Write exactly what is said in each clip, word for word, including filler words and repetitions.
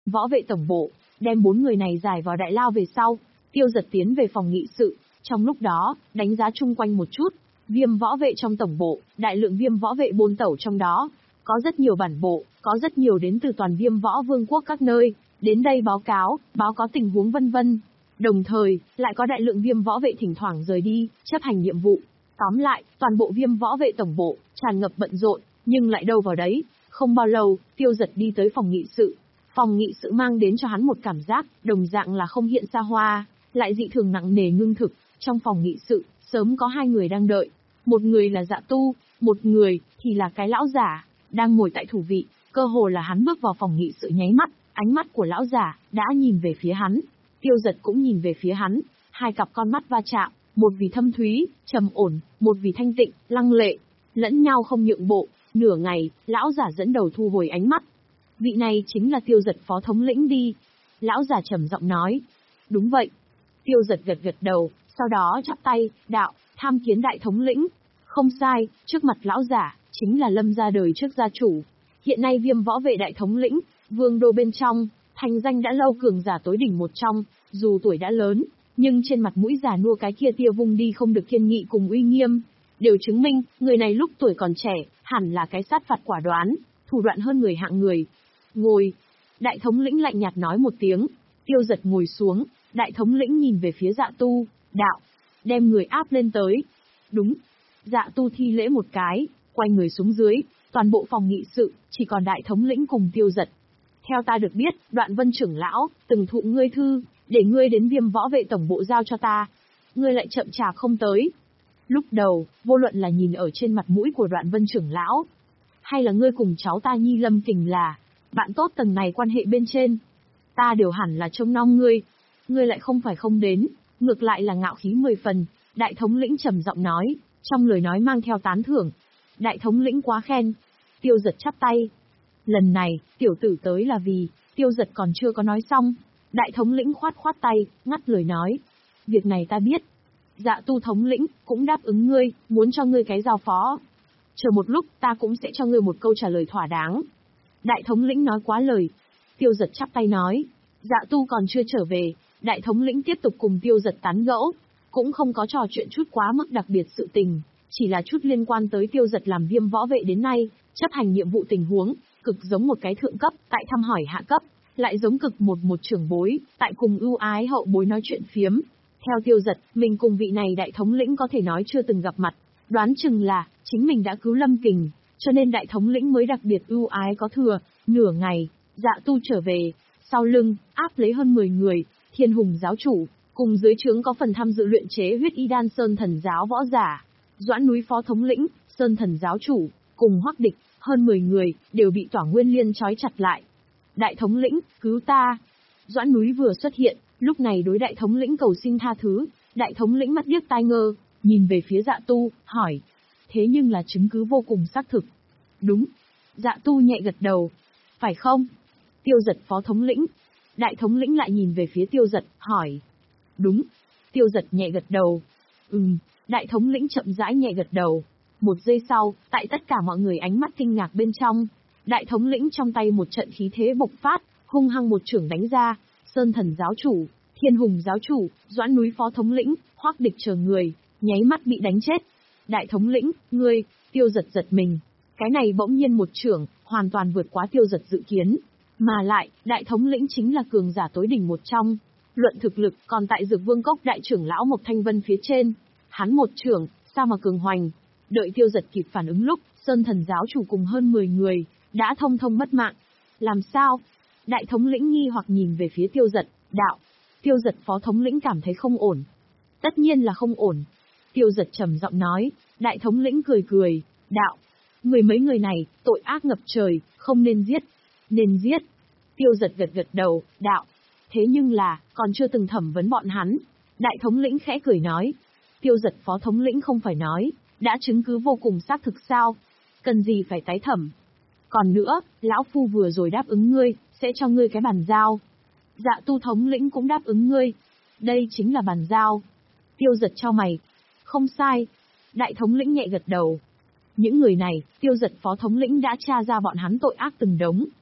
võ vệ tổng bộ, đem bốn người này giải vào đại lao về sau, Tiêu Giật tiến về phòng nghị sự, trong lúc đó, đánh giá chung quanh một chút, viêm võ vệ trong tổng bộ, đại lượng viêm võ vệ bôn tẩu trong đó, có rất nhiều bản bộ, có rất nhiều đến từ toàn viêm võ vương quốc các nơi, đến đây báo cáo, báo có tình huống vân vân. Đồng thời, lại có đại lượng viêm võ vệ thỉnh thoảng rời đi, chấp hành nhiệm vụ. Tóm lại, toàn bộ viêm võ vệ tổng bộ, tràn ngập bận rộn, nhưng lại đâu vào đấy. Không bao lâu, Tiêu Giật đi tới phòng nghị sự. Phòng nghị sự mang đến cho hắn một cảm giác, đồng dạng là không hiện xa hoa, lại dị thường nặng nề ngưng thực. Trong phòng nghị sự, sớm có hai người đang đợi. Một người là Dạ Tu, một người thì là cái lão giả, đang ngồi tại thủ vị. Cơ hồ là hắn bước vào phòng nghị sự nháy mắt, ánh mắt của lão giả đã nhìn về phía hắn. Tiêu Giật cũng nhìn về phía hắn, hai cặp con mắt va chạm, một vì thâm thúy, trầm ổn, một vì thanh tịnh, lăng lệ, lẫn nhau không nhượng bộ. Nửa ngày, lão giả dẫn đầu thu hồi ánh mắt. Vị này chính là Tiêu Giật phó thống lĩnh đi. Lão giả trầm giọng nói. Đúng vậy. Tiêu Giật gật gật đầu, sau đó chắp tay, đạo, tham kiến đại thống lĩnh. Không sai, trước mặt lão giả, chính là Lâm gia đời trước gia chủ. Hiện nay viêm võ vệ đại thống lĩnh, vương đô bên trong, thành danh đã lâu cường giả tối đỉnh một trong, dù tuổi đã lớn, nhưng trên mặt mũi già nua cái kia tia vung đi không được kiên nghị cùng uy nghiêm. Đều chứng minh, người này lúc tuổi còn trẻ, hẳn là cái sát phạt quả đoán, thủ đoạn hơn người hạng người. Ngồi. Đại thống lĩnh lạnh nhạt nói một tiếng, Tiêu Giật ngồi xuống, đại thống lĩnh nhìn về phía Dạ Tu, đạo, đem người áp lên tới. Đúng. Dạ Tu thi lễ một cái, quay người xuống dưới, toàn bộ phòng nghị sự, chỉ còn đại thống lĩnh cùng Tiêu Giật. Theo ta được biết, Đoạn Vân trưởng lão, từng thụ ngươi thư, để ngươi đến viêm võ vệ tổng bộ giao cho ta. Ngươi lại chậm chạp không tới. Lúc đầu, vô luận là nhìn ở trên mặt mũi của Đoạn Vân trưởng lão, hay là ngươi cùng cháu ta Nhi Lâm Kình là bạn tốt tầng này quan hệ bên trên, ta đều hẳn là trông nom ngươi. Ngươi lại không phải không đến, ngược lại là ngạo khí mười phần. Đại thống lĩnh trầm giọng nói, trong lời nói mang theo tán thưởng. Đại thống lĩnh quá khen. Tiêu Giật chắp tay. Lần này, tiểu tử tới là vì, Tiêu Giật còn chưa có nói xong. Đại thống lĩnh khoát khoát tay, ngắt lời nói. Việc này ta biết. Dạ Tu thống lĩnh, cũng đáp ứng ngươi, muốn cho ngươi cái giao phó. Chờ một lúc, ta cũng sẽ cho ngươi một câu trả lời thỏa đáng. Đại thống lĩnh nói quá lời. Tiêu Giật chắp tay nói. Dạ Tu còn chưa trở về, đại thống lĩnh tiếp tục cùng Tiêu Giật tán gẫu. Cũng không có trò chuyện chút quá mức đặc biệt sự tình, chỉ là chút liên quan tới Tiêu Giật làm viêm võ vệ đến nay, chấp hành nhiệm vụ tình huống, cực giống một cái thượng cấp, tại thăm hỏi hạ cấp, lại giống cực một một trưởng bối, tại cùng ưu ái hậu bối nói chuyện phiếm. Theo Tiêu Giật, mình cùng vị này đại thống lĩnh có thể nói chưa từng gặp mặt, đoán chừng là, chính mình đã cứu Lâm Kình, cho nên đại thống lĩnh mới đặc biệt ưu ái có thừa. Nửa ngày, Dạ Tu trở về, sau lưng, áp lấy hơn mười người, Thiên Hùng giáo chủ, cùng dưới trướng có phần tham dự luyện chế huyết y đan Sơn Thần giáo võ giả, Doãn Núi phó thống lĩnh, Sơn Thần giáo chủ, cùng Hoắc Địch, hơn mười người, đều bị Tỏa Nguyên Liên trói chặt lại. Đại thống lĩnh, cứu ta. Doãn Núi vừa xuất hiện, lúc này đối đại thống lĩnh cầu xin tha thứ, đại thống lĩnh mắt điếc tai ngơ, nhìn về phía Dạ Tu, hỏi. Thế nhưng là chứng cứ vô cùng xác thực. Đúng. Dạ Tu nhẹ gật đầu. Phải không? Tiêu Giật phó thống lĩnh. Đại thống lĩnh lại nhìn về phía Tiêu Giật, hỏi. Đúng. Tiêu Giật nhẹ gật đầu. Ừm, đại thống lĩnh chậm rãi nhẹ gật đầu. Một giây sau, tại tất cả mọi người ánh mắt kinh ngạc bên trong, đại thống lĩnh trong tay một trận khí thế bộc phát, hung hăng một chưởng đánh ra. Sơn Thần giáo chủ, Thiên Hùng giáo chủ, Doãn Núi phó thống lĩnh, Hoắc Địch chờ người, nháy mắt bị đánh chết. Đại thống lĩnh, ngươi, Tiêu Giật giật mình. Cái này bỗng nhiên một chưởng, hoàn toàn vượt quá Tiêu Giật dự kiến. Mà lại, đại thống lĩnh chính là cường giả tối đỉnh một trong. Luận thực lực còn tại Dược Vương Cốc đại trưởng lão Mộc Thanh Vân phía trên. Hắn một chưởng, sao mà cường hoành. Đợi Tiêu Giật kịp phản ứng lúc, Sơn Thần giáo chủ cùng hơn mười người, đã thông thông mất mạng. Làm sao? Đại thống lĩnh nghi hoặc nhìn về phía Tiêu Giật, đạo. Tiêu Giật phó thống lĩnh cảm thấy không ổn. Tất nhiên là không ổn. Tiêu Giật trầm giọng nói, đại thống lĩnh cười cười, đạo. Mười mấy người này, tội ác ngập trời, không nên giết. Nên giết. Tiêu Giật gật gật đầu, đạo. Thế nhưng là, còn chưa từng thẩm vấn bọn hắn. Đại thống lĩnh khẽ cười nói. Tiêu Giật phó thống lĩnh không phải nói, đã chứng cứ vô cùng xác thực sao? Cần gì phải tái thẩm? Còn nữa, lão phu vừa rồi đáp ứng ngươi, sẽ cho ngươi cái bàn giao. Dạ Tu thống lĩnh cũng đáp ứng ngươi. Đây chính là bàn giao. Tiêu Giật chau mày. Không sai. Đại thống lĩnh nhẹ gật đầu. Những người này, Tiêu Giật phó thống lĩnh đã tra ra bọn hắn tội ác từng đống.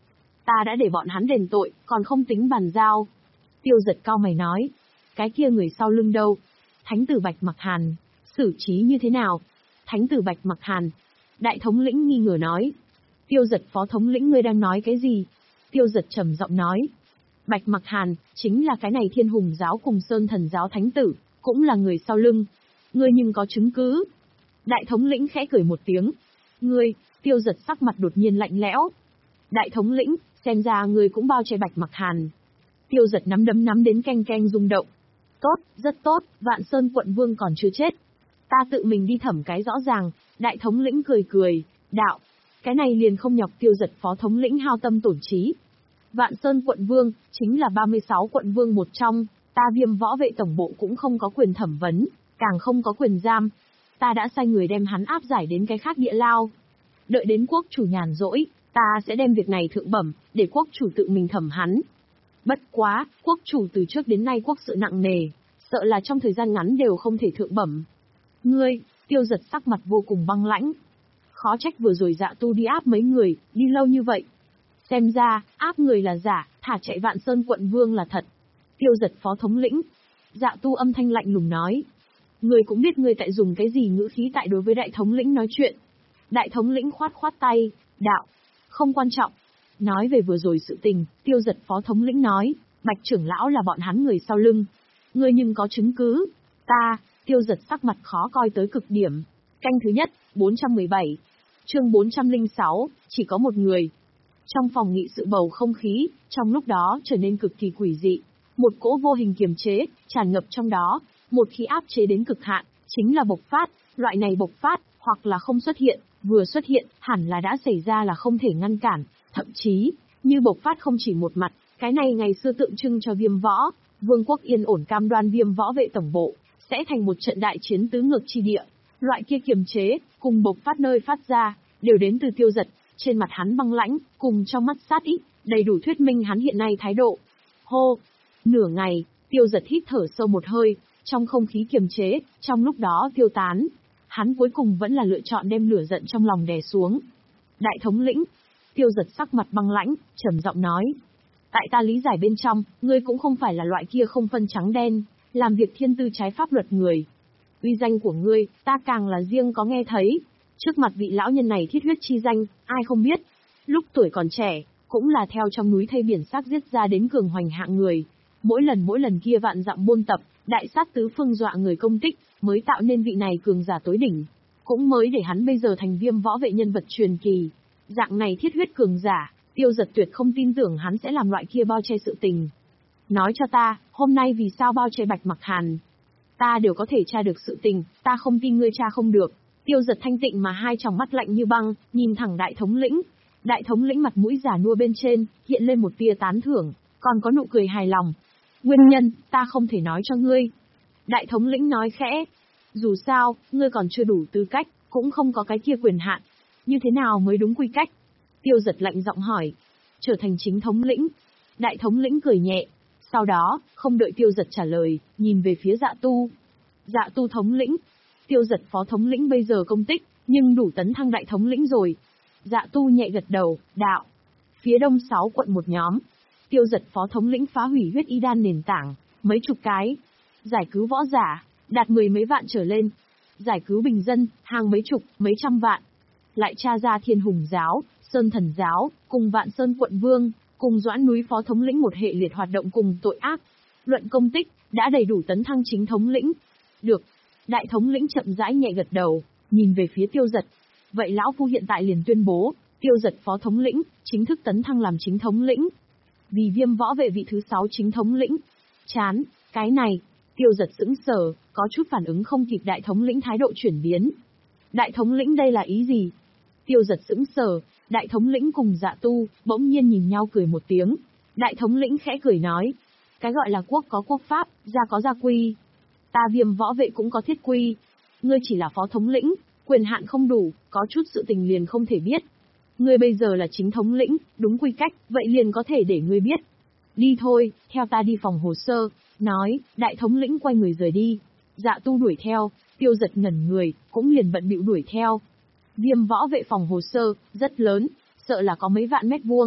ta đã để bọn hắn đền tội, còn không tính bàn giao. Tiêu Giật cao mày nói, cái kia người sau lưng đâu? Thánh tử Bạch Mặc Hàn, xử trí như thế nào? Thánh tử Bạch Mặc Hàn. Đại thống lĩnh nghi ngờ nói. Tiêu Giật phó thống lĩnh ngươi đang nói cái gì? Tiêu Giật trầm giọng nói. Bạch Mặc Hàn, chính là cái này Thiên Hùng giáo cùng Sơn Thần giáo thánh tử, cũng là người sau lưng. Ngươi nhưng có chứng cứ? Đại thống lĩnh khẽ cười một tiếng. Ngươi, Tiêu Giật sắc mặt đột nhiên lạnh lẽo. Đại thống lĩnh, xem ra ngươi cũng bao che Bạch Mặc Hàn. Tiêu Giật nắm đấm nắm đến canh canh rung động. Tốt, rất tốt, Vạn Sơn quận vương còn chưa chết. Ta tự mình đi thẩm cái rõ ràng. Đại thống lĩnh cười cười, đạo. Cái này liền không nhọc Tiêu Giật phó thống lĩnh hao tâm tổn trí. Vạn Sơn quận vương, chính là ba mươi sáu quận vương một trong, ta Viêm võ vệ tổng bộ cũng không có quyền thẩm vấn, càng không có quyền giam. Ta đã sai người đem hắn áp giải đến cái khác địa lao. Đợi đến quốc chủ nhàn rỗi, ta sẽ đem việc này thượng bẩm, để quốc chủ tự mình thẩm hắn. Bất quá, quốc chủ từ trước đến nay quốc sự nặng nề, sợ là trong thời gian ngắn đều không thể thượng bẩm. Ngươi, Tiêu Giật sắc mặt vô cùng băng lãnh. Khó trách vừa rồi Dạ Tu đi áp mấy người, đi lâu như vậy. Xem ra, áp người là giả, thả chạy Vạn Sơn quận vương là thật. Tiêu Giật phó thống lĩnh. Dạ Tu âm thanh lạnh lùng nói. Ngươi cũng biết ngươi tại dùng cái gì ngữ khí tại đối với đại thống lĩnh nói chuyện. Đại thống lĩnh khoát khoát tay, đạo. Không quan trọng. Nói về vừa rồi sự tình, Tiêu Giật phó thống lĩnh nói, Bạch trưởng lão là bọn hắn người sau lưng. Ngươi nhưng có chứng cứ. Ta, Tiêu Giật sắc mặt khó coi tới cực điểm. Canh thứ nhất, bốn trăm mười bảy. Chương bốn trăm lẻ sáu, chỉ có một người. Trong phòng nghị sự bầu không khí, trong lúc đó trở nên cực kỳ quỷ dị. Một cỗ vô hình kiềm chế, tràn ngập trong đó. Một khi áp chế đến cực hạn, chính là bộc phát. Loại này bộc phát, hoặc là không xuất hiện, vừa xuất hiện, hẳn là đã xảy ra là không thể ngăn cản. Thậm chí, như bộc phát không chỉ một mặt, cái này ngày xưa tượng trưng cho Viêm võ, vương quốc yên ổn cam đoan Viêm võ vệ tổng bộ, sẽ thành một trận đại chiến tứ ngược chi địa. Loại kia kiềm chế, cùng bộc phát nơi phát ra, đều đến từ Tiêu Giật, trên mặt hắn băng lãnh, cùng trong mắt sát ý, đầy đủ thuyết minh hắn hiện nay thái độ. Hô! Nửa ngày, Tiêu Giật hít thở sâu một hơi, trong không khí kiềm chế, trong lúc đó tiêu tán. Hắn cuối cùng vẫn là lựa chọn đem lửa giận trong lòng đè xuống. Đại thống lĩnh! Tiêu Giật sắc mặt băng lãnh, trầm giọng nói. Tại ta lý giải bên trong, ngươi cũng không phải là loại kia không phân trắng đen, làm việc thiên tư trái pháp luật người. Uy danh của ngươi, ta càng là riêng có nghe thấy. Trước mặt vị lão nhân này thiết huyết chi danh, ai không biết. Lúc tuổi còn trẻ, cũng là theo trong núi thây biển sắc giết ra đến cường hoành hạng người. Mỗi lần mỗi lần kia vạn dặm buôn tập, đại sát tứ phương dọa người công tích, mới tạo nên vị này cường giả tối đỉnh. Cũng mới để hắn bây giờ thành Viêm võ vệ nhân vật truyền kỳ. Dạng này thiết huyết cường giả, Tiêu Giật tuyệt không tin tưởng hắn sẽ làm loại kia bao che sự tình. Nói cho ta, hôm nay vì sao bao che Bạch Mặc Hàn? Ta đều có thể tra được sự tình, ta không tin ngươi tra không được. Tiêu Giật thanh tịnh mà hai tròng mắt lạnh như băng, nhìn thẳng đại thống lĩnh. Đại thống lĩnh mặt mũi già nua bên trên, hiện lên một tia tán thưởng, còn có nụ cười hài lòng. Nguyên nhân, ta không thể nói cho ngươi. Đại thống lĩnh nói khẽ. Dù sao, ngươi còn chưa đủ tư cách, cũng không có cái kia quyền hạn. Như thế nào mới đúng quy cách? Tiêu Giật lạnh giọng hỏi. Trở thành chính thống lĩnh. Đại thống lĩnh cười nhẹ. Sau đó, không đợi Tiêu Giật trả lời, nhìn về phía Dạ Tu. Dạ Tu thống lĩnh. Tiêu Giật phó thống lĩnh bây giờ công tích, nhưng đủ tấn thăng đại thống lĩnh rồi. Dạ Tu nhẹ gật đầu, đạo. Phía đông sáu quận một nhóm. Tiêu Giật phó thống lĩnh phá hủy huyết y đan nền tảng, mấy chục cái. Giải cứu võ giả, đạt mười mấy vạn trở lên. Giải cứu bình dân, hàng mấy chục, mấy trăm vạn. Lại tra ra Thiên Hùng giáo, Sơn Thần giáo, cùng Vạn Sơn quận vương, cùng Doãn núi phó thống lĩnh một hệ liệt hoạt động cùng tội ác. Luận công tích, đã đầy đủ tấn thăng chính thống lĩnh. Được. Đại thống lĩnh chậm rãi nhẹ gật đầu, nhìn về phía Tiêu Giật. Vậy lão phu hiện tại liền tuyên bố, Tiêu Giật phó thống lĩnh, chính thức tấn thăng làm chính thống lĩnh. Vì Viêm võ vệ vị thứ sáu chính thống lĩnh. Chán, cái này, Tiêu Giật sững sờ, có chút phản ứng không kịp đại thống lĩnh thái độ chuyển biến. Đại thống lĩnh đây là ý gì? Tiêu Giật sững sờ, đại thống lĩnh cùng Dạ Tu, bỗng nhiên nhìn nhau cười một tiếng. Đại thống lĩnh khẽ cười nói. Cái gọi là quốc có quốc pháp, gia có gia quy. Ta Viêm võ vệ cũng có thiết quy. Ngươi chỉ là phó thống lĩnh, quyền hạn không đủ, có chút sự tình liền không thể biết. Ngươi bây giờ là chính thống lĩnh, đúng quy cách, vậy liền có thể để ngươi biết. Đi thôi, theo ta đi phòng hồ sơ. Nói, đại thống lĩnh quay người rời đi. Dạ Tu đuổi theo, Tiêu Giật ngẩn người, cũng liền bận bịu đuổi theo. Viêm võ vệ phòng hồ sơ, rất lớn, sợ là có mấy vạn mét vuông.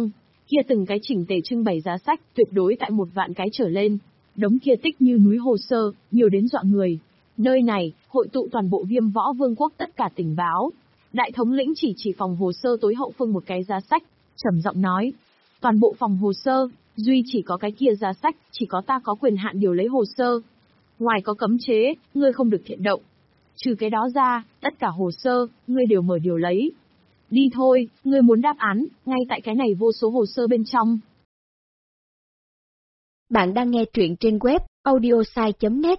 Kia từng cái chỉnh tề trưng bày giá sách, tuyệt đối tại một vạn cái trở lên. Đống kia tích như núi hồ sơ, nhiều đến dọa người. Nơi này, hội tụ toàn bộ Viêm Võ Vương quốc tất cả tình báo. Đại thống lĩnh chỉ chỉ phòng hồ sơ tối hậu phương một cái giá sách, trầm giọng nói. Toàn bộ phòng hồ sơ, duy chỉ có cái kia giá sách, chỉ có ta có quyền hạn điều lấy hồ sơ. Ngoài có cấm chế, ngươi không được thiện động. Trừ cái đó ra, tất cả hồ sơ, ngươi đều mở điều lấy. Đi thôi, ngươi muốn đáp án, ngay tại cái này vô số hồ sơ bên trong. Bạn đang nghe truyện trên web audiosai chấm net.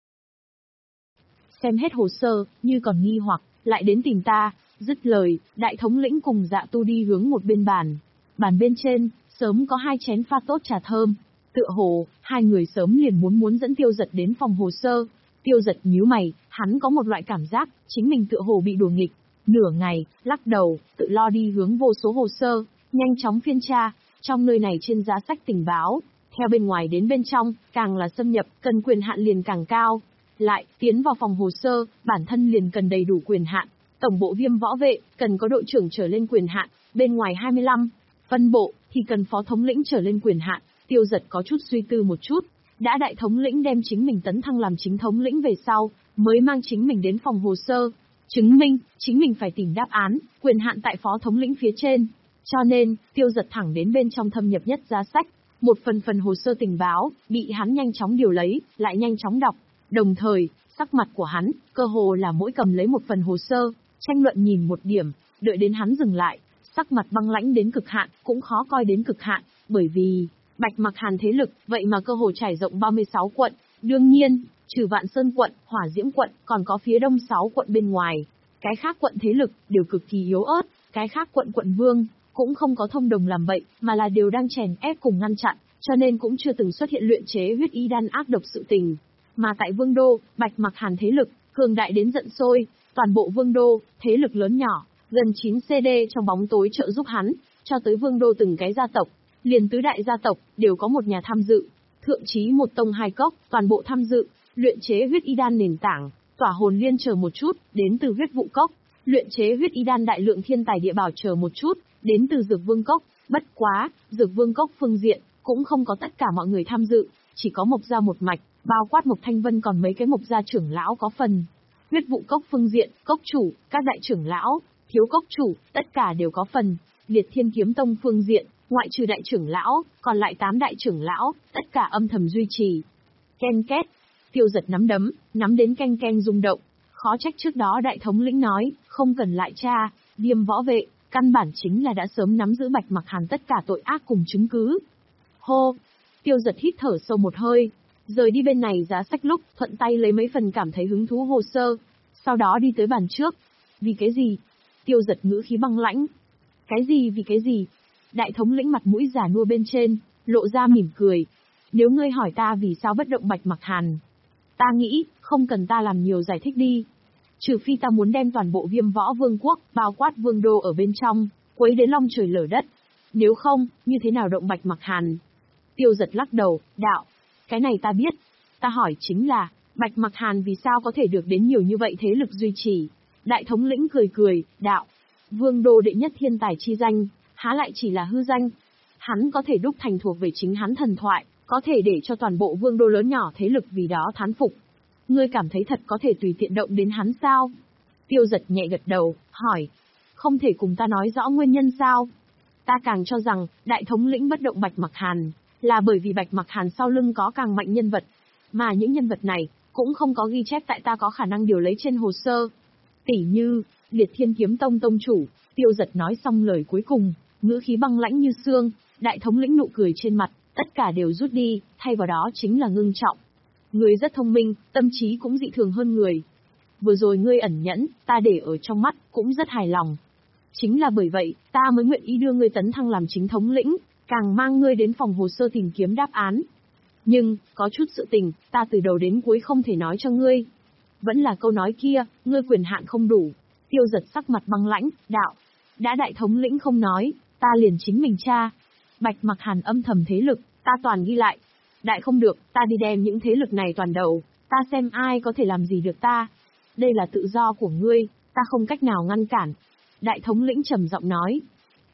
Xem hết hồ sơ, như còn nghi hoặc, lại đến tìm ta. Dứt lời, đại thống lĩnh cùng Dạ Tu đi hướng một bên bàn. Bàn bên trên, sớm có hai chén pha tốt trà thơm. Tựa hồ, hai người sớm liền muốn muốn dẫn Tiêu Dật đến phòng hồ sơ. Tiêu Dật nhíu mày, hắn có một loại cảm giác, chính mình tựa hồ bị đùa nghịch. Nửa ngày, lắc đầu, tự lo đi hướng vô số hồ sơ, nhanh chóng phiên tra, trong nơi này trên giá sách tình báo. Theo bên ngoài đến bên trong, càng là xâm nhập, cần quyền hạn liền càng cao. Lại, tiến vào phòng hồ sơ, bản thân liền cần đầy đủ quyền hạn. Tổng bộ Viêm Võ Vệ, cần có đội trưởng trở lên quyền hạn, bên ngoài hai mươi lăm. Phân bộ, thì cần phó thống lĩnh trở lên quyền hạn. Tiêu Dật có chút suy tư một chút. Đã đại thống lĩnh đem chính mình tấn thăng làm chính thống lĩnh về sau, mới mang chính mình đến phòng hồ sơ. Chứng minh, chính mình phải tìm đáp án, quyền hạn tại phó thống lĩnh phía trên. Cho nên, Tiêu Dật thẳng đến bên trong thâm nhập nhất giá sách. Một phần phần hồ sơ tình báo, bị hắn nhanh chóng điều lấy, lại nhanh chóng đọc. Đồng thời, sắc mặt của hắn, cơ hồ là mỗi cầm lấy một phần hồ sơ, tranh luận nhìn một điểm, đợi đến hắn dừng lại, sắc mặt băng lãnh đến cực hạn, cũng khó coi đến cực hạn, bởi vì, Bạch Mặc Hàn thế lực, vậy mà cơ hồ trải rộng ba mươi sáu quận, đương nhiên, trừ Vạn Sơn quận, Hỏa Diễm quận, còn có phía đông sáu quận bên ngoài. Cái khác quận thế lực, đều cực kỳ yếu ớt, cái khác quận quận vương, cũng không có thông đồng làm bậy, mà là đều đang chèn ép cùng ngăn chặn, cho nên cũng chưa từng xuất hiện luyện chế huyết y đan ác độc sự tình. Mà tại Vương Đô, Bạch Mặc Hàn thế lực, cường đại đến giận sôi, toàn bộ Vương Đô, thế lực lớn nhỏ, gần chín xê đê trong bóng tối trợ giúp hắn, cho tới Vương Đô từng cái gia tộc, liền tứ đại gia tộc, đều có một nhà tham dự, thượng chí một tông hai cốc, toàn bộ tham dự, luyện chế huyết y đan nền tảng, tỏa hồn liên chờ một chút, đến từ huyết vụ cốc, luyện chế huyết y đan đại lượng thiên tài địa bảo chờ một chút, đến từ dược vương cốc, bất quá, dược vương cốc phương diện, cũng không có tất cả mọi người tham dự, chỉ có Mộc gia một mạch, bao quát Mộc Thanh Vân còn mấy cái Mộc gia trưởng lão có phần. Huyết vụ cốc phương diện, cốc chủ, các đại trưởng lão, thiếu cốc chủ, tất cả đều có phần. Liệt Thiên Kiếm Tông phương diện, ngoại trừ đại trưởng lão, còn lại tám đại trưởng lão, tất cả âm thầm duy trì. Ken két, Tiêu Dật nắm đấm, nắm đến canh canh rung động. Khó trách trước đó đại thống lĩnh nói, không cần lại tra, Viêm Võ Vệ, căn bản chính là đã sớm nắm giữ Bạch Mặc Hàn tất cả tội ác cùng chứng cứ. Hô, Tiêu Dật hít thở sâu một hơi, rời đi bên này giá sách lúc, thuận tay lấy mấy phần cảm thấy hứng thú hồ sơ, sau đó đi tới bàn trước. Vì cái gì? Tiêu Dật ngữ khí băng lãnh. Cái gì vì cái gì? Đại thống lĩnh mặt mũi già nua bên trên, lộ ra mỉm cười. Nếu ngươi hỏi ta vì sao bất động Bạch Mặc Hàn, ta nghĩ, không cần ta làm nhiều giải thích đi. Trừ phi ta muốn đem toàn bộ Viêm Võ Vương quốc, bao quát Vương Đô ở bên trong, quấy đến long trời lở đất. Nếu không, như thế nào động Bạch Mặc Hàn? Tiêu Dật lắc đầu, đạo. Cái này ta biết. Ta hỏi chính là, Bạch Mặc Hàn vì sao có thể được đến nhiều như vậy thế lực duy trì? Đại thống lĩnh cười cười, đạo. Vương Đô đệ nhất thiên tài chi danh, há lại chỉ là hư danh. Hắn có thể đúc thành thuộc về chính hắn thần thoại, có thể để cho toàn bộ Vương Đô lớn nhỏ thế lực vì đó thán phục. Ngươi cảm thấy thật có thể tùy tiện động đến hắn sao? Tiêu Dật nhẹ gật đầu, hỏi. Không thể cùng ta nói rõ nguyên nhân sao? Ta càng cho rằng, đại thống lĩnh bất động Bạch Mặc Hàn, là bởi vì Bạch Mặc Hàn sau lưng có càng mạnh nhân vật. Mà những nhân vật này, cũng không có ghi chép tại ta có khả năng điều lấy trên hồ sơ. Tỷ như, Liệt Thiên Kiếm Tông tông chủ. Tiêu Dật nói xong lời cuối cùng, ngữ khí băng lãnh như xương, đại thống lĩnh nụ cười trên mặt, tất cả đều rút đi, thay vào đó chính là ngưng trọng. Ngươi rất thông minh, tâm trí cũng dị thường hơn người. Vừa rồi ngươi ẩn nhẫn, ta để ở trong mắt, cũng rất hài lòng. Chính là bởi vậy, ta mới nguyện ý đưa ngươi tấn thăng làm chính thống lĩnh, càng mang ngươi đến phòng hồ sơ tìm kiếm đáp án. Nhưng, có chút sự tình, ta từ đầu đến cuối không thể nói cho ngươi. Vẫn là câu nói kia, ngươi quyền hạn không đủ. Tiêu Dật sắc mặt băng lãnh, đạo. Đã đại thống lĩnh không nói, ta liền chính mình tra. Bạch Mặc Hàn âm thầm thế lực, ta toàn ghi lại. Đại không được, ta đi đem những thế lực này toàn đầu, ta xem ai có thể làm gì được ta. Đây là tự do của ngươi, ta không cách nào ngăn cản. Đại thống lĩnh trầm giọng nói.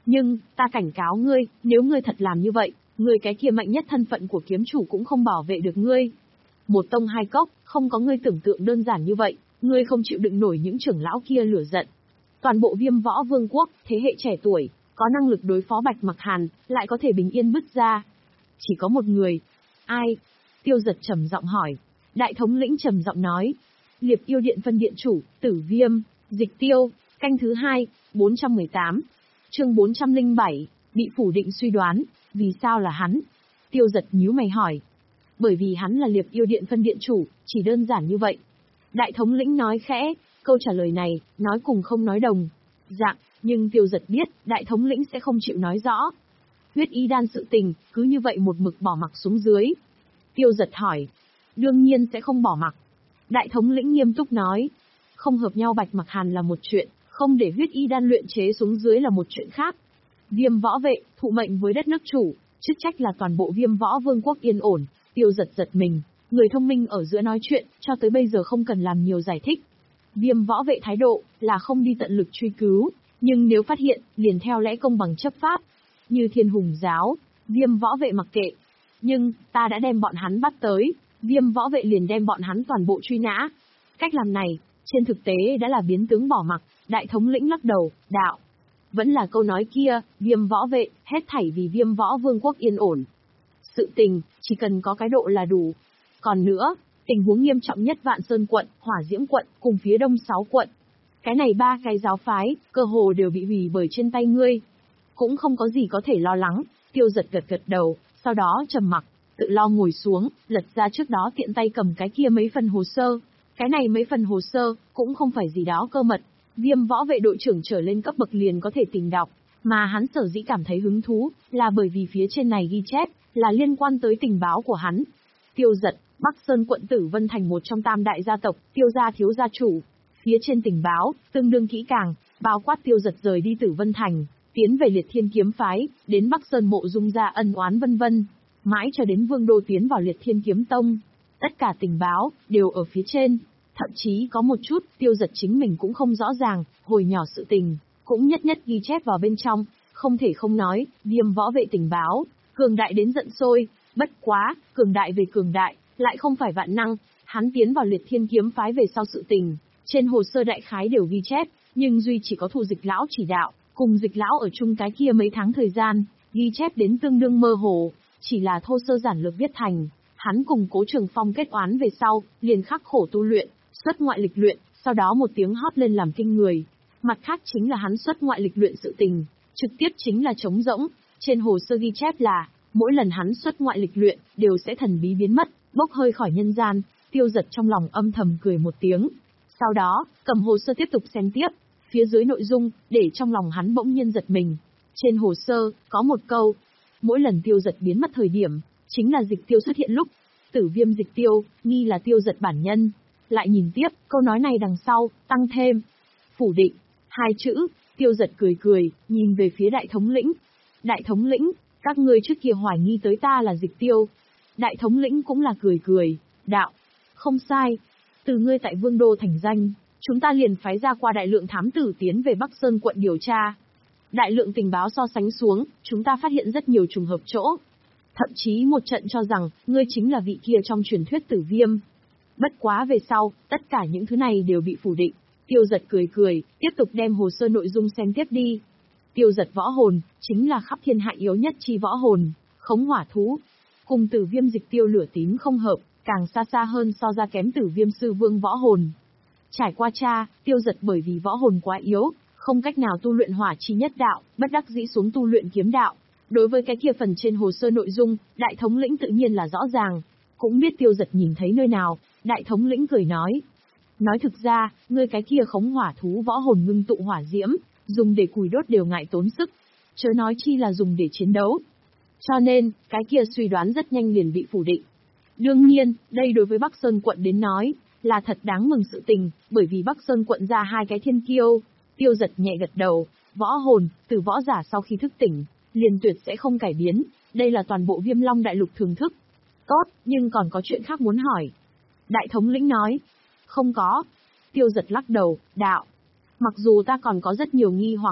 Nhưng, ta cảnh cáo ngươi, nếu ngươi thật làm như vậy, ngươi cái kia mạnh nhất thân phận của kiếm chủ cũng không bảo vệ được ngươi. Một tông hai cốc, không có ngươi tưởng tượng đơn giản như vậy, ngươi không chịu đựng nổi những trưởng lão kia lửa giận. Toàn bộ Viêm Võ Vương quốc, thế hệ trẻ tuổi, có năng lực đối phó Bạch Mặc Hàn, lại có thể bình yên bứt ra. Chỉ có một người. Ai? Tiêu Giật trầm giọng hỏi. Đại thống lĩnh trầm giọng nói. Liệp Yêu Điện phân điện chủ, Tử Viêm, Dịch Tiêu, canh thứ hai, bốn trăm mười tám. Chương bốn trăm lẻ bảy, bị phủ định suy đoán, vì sao là hắn? Tiêu Giật nhíu mày hỏi. Bởi vì hắn là Liệp Yêu Điện phân điện chủ, chỉ đơn giản như vậy. Đại thống lĩnh nói khẽ, câu trả lời này, nói cùng không nói đồng. Dạng, nhưng Tiêu Giật biết, đại thống lĩnh sẽ không chịu nói rõ. Huyết y đan sự tình, cứ như vậy một mực bỏ mặc xuống dưới. Tiêu Giật hỏi. Đương nhiên sẽ không bỏ mặc. Đại thống lĩnh nghiêm túc nói. Không hợp nhau Bạch Mặc Hàn là một chuyện, không để huyết y đan luyện chế xuống dưới là một chuyện khác. Viêm võ vệ, thụ mệnh với đất nước chủ, chức trách là toàn bộ Viêm Võ Vương quốc yên ổn. Tiêu Giật giật mình, người thông minh ở giữa nói chuyện, cho tới bây giờ không cần làm nhiều giải thích. Viêm võ vệ thái độ, là không đi tận lực truy cứu, nhưng nếu phát hiện, liền theo lẽ công bằng chấp pháp. Như Thiên Hùng giáo, Viêm võ vệ mặc kệ. Nhưng, ta đã đem bọn hắn bắt tới, Viêm võ vệ liền đem bọn hắn toàn bộ truy nã. Cách làm này, trên thực tế đã là biến tướng bỏ mặc, đại thống lĩnh lắc đầu, đạo. Vẫn là câu nói kia, Viêm võ vệ, hết thảy vì Viêm Võ Vương quốc yên ổn. Sự tình, chỉ cần có cái độ là đủ. Còn nữa, tình huống nghiêm trọng nhất Vạn Sơn quận, Hỏa Diễm quận, cùng phía đông sáu quận. Cái này ba cái giáo phái, cơ hồ đều bị hủy bởi trên tay ngươi. Cũng không có gì có thể lo lắng, Tiêu Giật gật gật đầu, sau đó trầm mặc, tự lo ngồi xuống, lật ra trước đó tiện tay cầm cái kia mấy phần hồ sơ. Cái này mấy phần hồ sơ, cũng không phải gì đó cơ mật. Viêm võ vệ đội trưởng trở lên cấp bậc liền có thể tìm đọc, mà hắn sở dĩ cảm thấy hứng thú, là bởi vì phía trên này ghi chép, là liên quan tới tình báo của hắn. Tiêu Giật, Bắc Sơn quận Tử Vân Thành một trong tam đại gia tộc, Tiêu gia thiếu gia chủ. Phía trên tình báo, tương đương kỹ càng, bao quát Tiêu Giật rời đi Tử Vân Thành, tiến về Liệt Thiên Kiếm Phái, đến Bắc Sơn mộ dung gia ân oán vân vân, mãi cho đến Vương Đô tiến vào Liệt Thiên Kiếm Tông. Tất cả tình báo, đều ở phía trên. Thậm chí có một chút, Tiêu Giật chính mình cũng không rõ ràng, hồi nhỏ sự tình, cũng nhất nhất ghi chép vào bên trong, không thể không nói, Viêm võ vệ tình báo, cường đại đến giận sôi, bất quá, cường đại về cường đại, lại không phải vạn năng, hắn tiến vào Liệt Thiên Kiếm Phái về sau sự tình, trên hồ sơ đại khái đều ghi chép, nhưng duy chỉ có Thù Dịch lão chỉ đạo, cùng Dịch lão ở chung cái kia mấy tháng thời gian, ghi chép đến tương đương mơ hồ, chỉ là thô sơ giản lược viết thành, hắn cùng Cố Trường Phong kết oán về sau, liền khắc khổ tu luyện, xuất ngoại lịch luyện, sau đó một tiếng hót lên làm kinh người. Mặt khác chính là hắn xuất ngoại lịch luyện sự tình, trực tiếp chính là trống rỗng, trên hồ sơ ghi chép là, mỗi lần hắn xuất ngoại lịch luyện, đều sẽ thần bí biến mất, bốc hơi khỏi nhân gian. Tiêu Giật trong lòng âm thầm cười một tiếng. Sau đó, cầm hồ sơ tiếp tục xem tiếp, phía dưới nội dung, để trong lòng hắn bỗng nhiên giật mình. Trên hồ sơ, có một câu, mỗi lần Tiêu Giật biến mất thời điểm, chính là Dịch Tiêu xuất hiện lúc. Tử Viêm Dịch Tiêu, nghi là Tiêu Giật bản nhân. Lại nhìn tiếp, câu nói này đằng sau, tăng thêm. Phủ định, hai chữ, Tiêu Giật cười cười, nhìn về phía đại thống lĩnh. Đại thống lĩnh, các ngươi trước kia hoài nghi tới ta là Dịch Tiêu. Đại thống lĩnh cũng là cười cười, đạo. Không sai. Từ ngươi tại Vương Đô thành danh, chúng ta liền phái ra qua đại lượng thám tử tiến về Bắc Sơn quận điều tra. Đại lượng tình báo so sánh xuống, chúng ta phát hiện rất nhiều trùng hợp chỗ. Thậm chí một trận cho rằng, ngươi chính là vị kia trong truyền thuyết Tử Viêm. Bất quá về sau, tất cả những thứ này đều bị phủ định. Tiêu Giật cười cười, tiếp tục đem hồ sơ nội dung xem tiếp đi. Tiêu Giật võ hồn, chính là khắp thiên hạ yếu nhất chi võ hồn, khống hỏa thú. Cùng Tử Viêm Dịch Tiêu lửa tím không hợp, càng xa xa hơn so ra kém Tử Viêm Sư Vương võ hồn. Trải qua tra, Tiêu Giật bởi vì võ hồn quá yếu, không cách nào tu luyện hỏa chi nhất đạo, bất đắc dĩ xuống tu luyện kiếm đạo. Đối với cái kia phần trên hồ sơ nội dung, đại thống lĩnh tự nhiên là rõ ràng. Cũng biết Tiêu Giật nhìn thấy nơi nào, đại thống lĩnh cười nói. Nói thực ra, ngươi cái kia khống hỏa thú võ hồn ngưng tụ hỏa diễm, dùng để củi đốt đều ngại tốn sức, chớ nói chi là dùng để chiến đấu. Cho nên, cái kia suy đoán rất nhanh liền bị phủ định. Đương nhiên, đây đối với Bắc Sơn quận đến nói, là thật đáng mừng sự tình, bởi vì Bắc Sơn quận ra hai cái thiên kiêu. Tiêu Giật nhẹ gật đầu, võ hồn, từ võ giả sau khi thức tỉnh, liền tuyệt sẽ không cải biến, đây là toàn bộ Viêm Long đại lục thường thức. Tốt, nhưng còn có chuyện khác muốn hỏi. Đại thống lĩnh nói. Không có. Tiêu Giật lắc đầu, đạo. Mặc dù ta còn có rất nhiều nghi hoặc,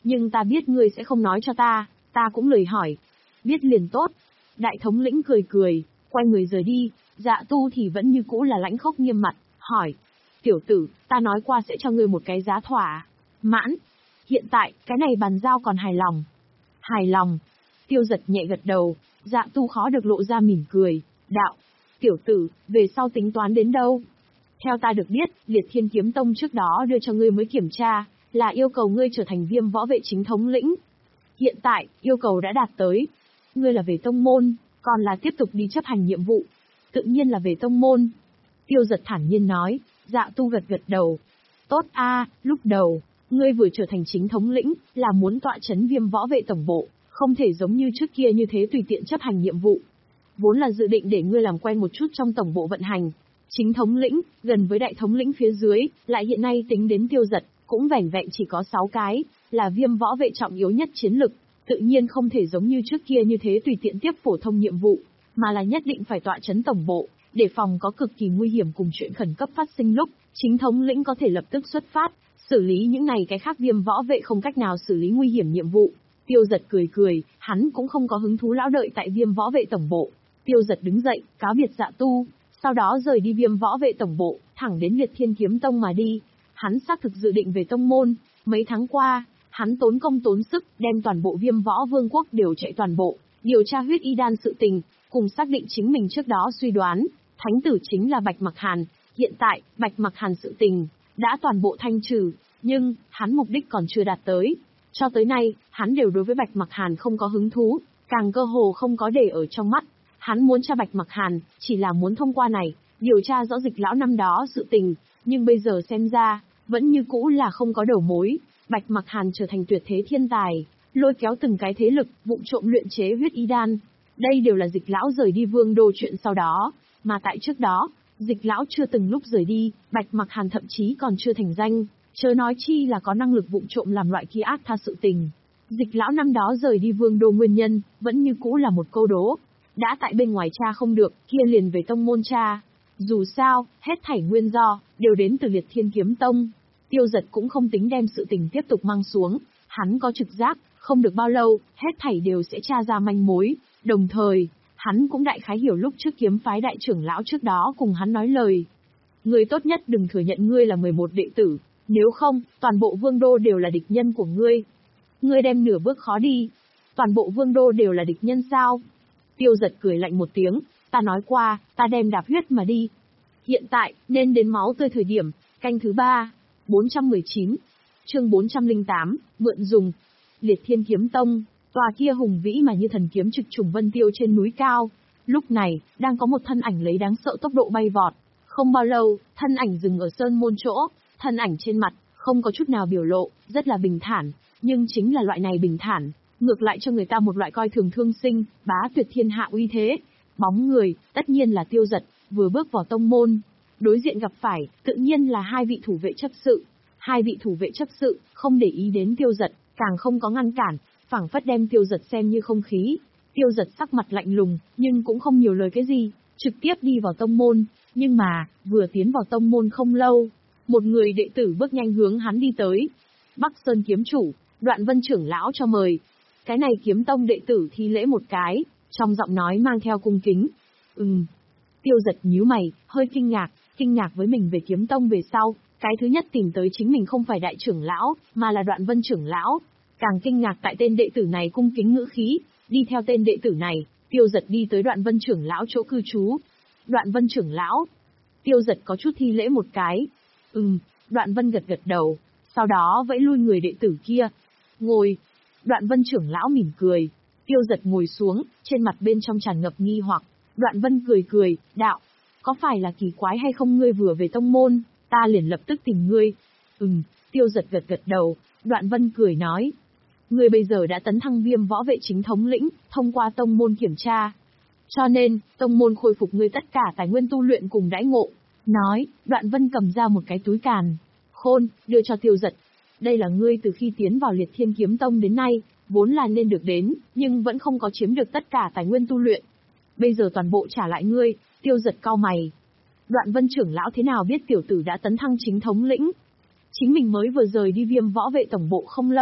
Nhưng ta biết ngươi sẽ không nói cho ta, ta cũng lười hỏi. Biết liền tốt. Đại thống lĩnh cười cười, quay người rời đi. Dạ Tu thì vẫn như cũ là lãnh khốc nghiêm mặt, hỏi. Tiểu tử, ta nói qua sẽ cho ngươi một cái giá thỏa mãn. Hiện tại, cái này bàn giao còn hài lòng. Hài lòng. Tiêu Giật nhẹ gật đầu. Dạ Tu khó được lộ ra mỉm cười, đạo. Tiểu tử, về sau tính toán đến đâu? Theo ta được biết, Liệt Thiên Kiếm Tông trước đó đưa cho ngươi mới kiểm tra, là yêu cầu ngươi trở thành Viêm võ vệ chính thống lĩnh. Hiện tại, yêu cầu đã đạt tới. Ngươi là về tông môn, còn là tiếp tục đi chấp hành nhiệm vụ? Tự nhiên là về tông môn. Tiêu Giật thản nhiên nói. Dạ Tu gật gật đầu. Tốt a, lúc đầu, ngươi vừa trở thành chính thống lĩnh, là muốn tọa chấn Viêm võ vệ tổng bộ, không thể giống như trước kia như thế tùy tiện chấp hành nhiệm vụ. Vốn là dự định để ngươi làm quen một chút trong tổng bộ vận hành. Chính thống lĩnh, gần với đại thống lĩnh phía dưới, lại hiện nay tính đến Tiêu Giật, cũng vẻn vẹn chỉ có sáu cái, là Viêm võ vệ trọng yếu nhất chiến lực, tự nhiên không thể giống như trước kia như thế tùy tiện tiếp phổ thông nhiệm vụ, mà là nhất định phải tọa chấn tổng bộ, để phòng có cực kỳ nguy hiểm cùng chuyện khẩn cấp phát sinh lúc, chính thống lĩnh có thể lập tức xuất phát, xử lý những này cái khác Viêm võ vệ không cách nào xử lý nguy hiểm nhiệm vụ. Tiêu Giật cười cười, hắn cũng không có hứng thú lão đợi tại Viêm võ vệ tổng bộ. Tiêu Giật đứng dậy, cáo biệt Dạ Tu, sau đó rời đi Viêm võ vệ tổng bộ, thẳng đến Liệt Thiên Kiếm Tông mà đi. Hắn xác thực dự định về tông môn, mấy tháng qua, hắn tốn công tốn sức, đem toàn bộ Viêm võ vương quốc đều chạy toàn bộ, điều tra huyết y đan sự tình, cùng xác định chính mình trước đó suy đoán, thánh tử chính là Bạch Mặc Hàn. Hiện tại, Bạch Mặc Hàn sự tình đã toàn bộ thanh trừ, nhưng hắn mục đích còn chưa đạt tới. Cho tới nay, hắn đều đối với Bạch Mặc Hàn không có hứng thú, càng cơ hồ không có để ở trong mắt. Hắn muốn tra Bạch Mặc Hàn, chỉ là muốn thông qua này, điều tra rõ Dịch lão năm đó sự tình, nhưng bây giờ xem ra, vẫn như cũ là không có đầu mối. Bạch Mặc Hàn trở thành tuyệt thế thiên tài, lôi kéo từng cái thế lực, vụng trộm luyện chế huyết y đan. Đây đều là Dịch lão rời đi Vương đô chuyện sau đó, mà tại trước đó, Dịch lão chưa từng lúc rời đi, Bạch Mặc Hàn thậm chí còn chưa thành danh, chớ nói chi là có năng lực vụng trộm làm loại kia ác tha sự tình. Dịch lão năm đó rời đi Vương đô nguyên nhân, vẫn như cũ là một câu đố. Đã tại bên ngoài cha không được, kia liền về tông môn cha. Dù sao, hết thảy nguyên do, đều đến từ Liệt Thiên Kiếm Tông. Tiêu Giật cũng không tính đem sự tình tiếp tục mang xuống, hắn có trực giác, không được bao lâu, hết thảy đều sẽ tra ra manh mối. Đồng thời, hắn cũng đại khái hiểu lúc trước kiếm phái đại trưởng lão trước đó cùng hắn nói lời. Ngươi tốt nhất đừng thừa nhận ngươi là mười một đệ tử, nếu không, toàn bộ vương đô đều là địch nhân của ngươi. Ngươi đem nửa bước khó đi. Toàn bộ vương đô đều là địch nhân sao? Tiêu Giật cười lạnh một tiếng, ta nói qua, ta đem đạp huyết mà đi. Hiện tại, nên đến máu tươi thời điểm, canh thứ ba, bốn trăm mười chín, chương bốn trăm lẻ tám, mượn dùng. Liệt Thiên Kiếm Tông, tòa kia hùng vĩ mà như thần kiếm trực trùng vân tiêu trên núi cao. Lúc này, đang có một thân ảnh lấy đáng sợ tốc độ bay vọt. Không bao lâu, thân ảnh dừng ở sơn môn chỗ, thân ảnh trên mặt, không có chút nào biểu lộ, rất là bình thản, nhưng chính là loại này bình thản, ngược lại cho người ta một loại coi thường thương sinh, bá tuyệt thiên hạ uy thế. Bóng người, tất nhiên là Tiêu Giật, vừa bước vào tông môn. Đối diện gặp phải, tự nhiên là hai vị thủ vệ chấp sự. Hai vị thủ vệ chấp sự, không để ý đến Tiêu Giật, càng không có ngăn cản, phảng phất đem Tiêu Giật xem như không khí. Tiêu Giật sắc mặt lạnh lùng, nhưng cũng không nhiều lời cái gì, trực tiếp đi vào tông môn. Nhưng mà, vừa tiến vào tông môn không lâu, một người đệ tử bước nhanh hướng hắn đi tới. Bắc Sơn kiếm chủ, Đoạn Vân trưởng lão cho mời. Cái này kiếm tông đệ tử thi lễ một cái, trong giọng nói mang theo cung kính. Ừm. Tiêu Giật nhíu mày, hơi kinh ngạc, kinh ngạc với mình về kiếm tông về sau. Cái thứ nhất tìm tới chính mình không phải đại trưởng lão, mà là Đoạn Vân trưởng lão. Càng kinh ngạc tại tên đệ tử này cung kính ngữ khí, đi theo tên đệ tử này, Tiêu Giật đi tới Đoạn Vân trưởng lão chỗ cư trú. Đoạn Vân trưởng lão. Tiêu Giật có chút thi lễ một cái. Ừm, Đoạn Vân gật gật đầu, sau đó vẫy lui người đệ tử kia. Ngồi. Đoạn Vân trưởng lão mỉm cười. Tiêu Giật ngồi xuống, trên mặt bên trong tràn ngập nghi hoặc. Đoạn Vân cười cười, đạo. Có phải là kỳ quái hay không, ngươi vừa về tông môn, ta liền lập tức tìm ngươi. Ừm, Tiêu Giật gật gật đầu. Đoạn Vân cười nói. Ngươi bây giờ đã tấn thăng Viêm võ vệ chính thống lĩnh, thông qua tông môn kiểm tra. Cho nên, tông môn khôi phục ngươi tất cả tài nguyên tu luyện cùng đãi ngộ. Nói, Đoạn Vân cầm ra một cái túi càn khôn, đưa cho Tiêu Giật. Đây là ngươi từ khi tiến vào Liệt Thiên Kiếm Tông đến nay, vốn là nên được đến, nhưng vẫn không có chiếm được tất cả tài nguyên tu luyện. Bây giờ toàn bộ trả lại ngươi. Tiêu Giật cau mày. Đoạn Vân trưởng lão thế nào biết tiểu tử đã tấn thăng chính thống lĩnh? Chính mình mới vừa rời đi Viêm võ vệ tổng bộ không lâu,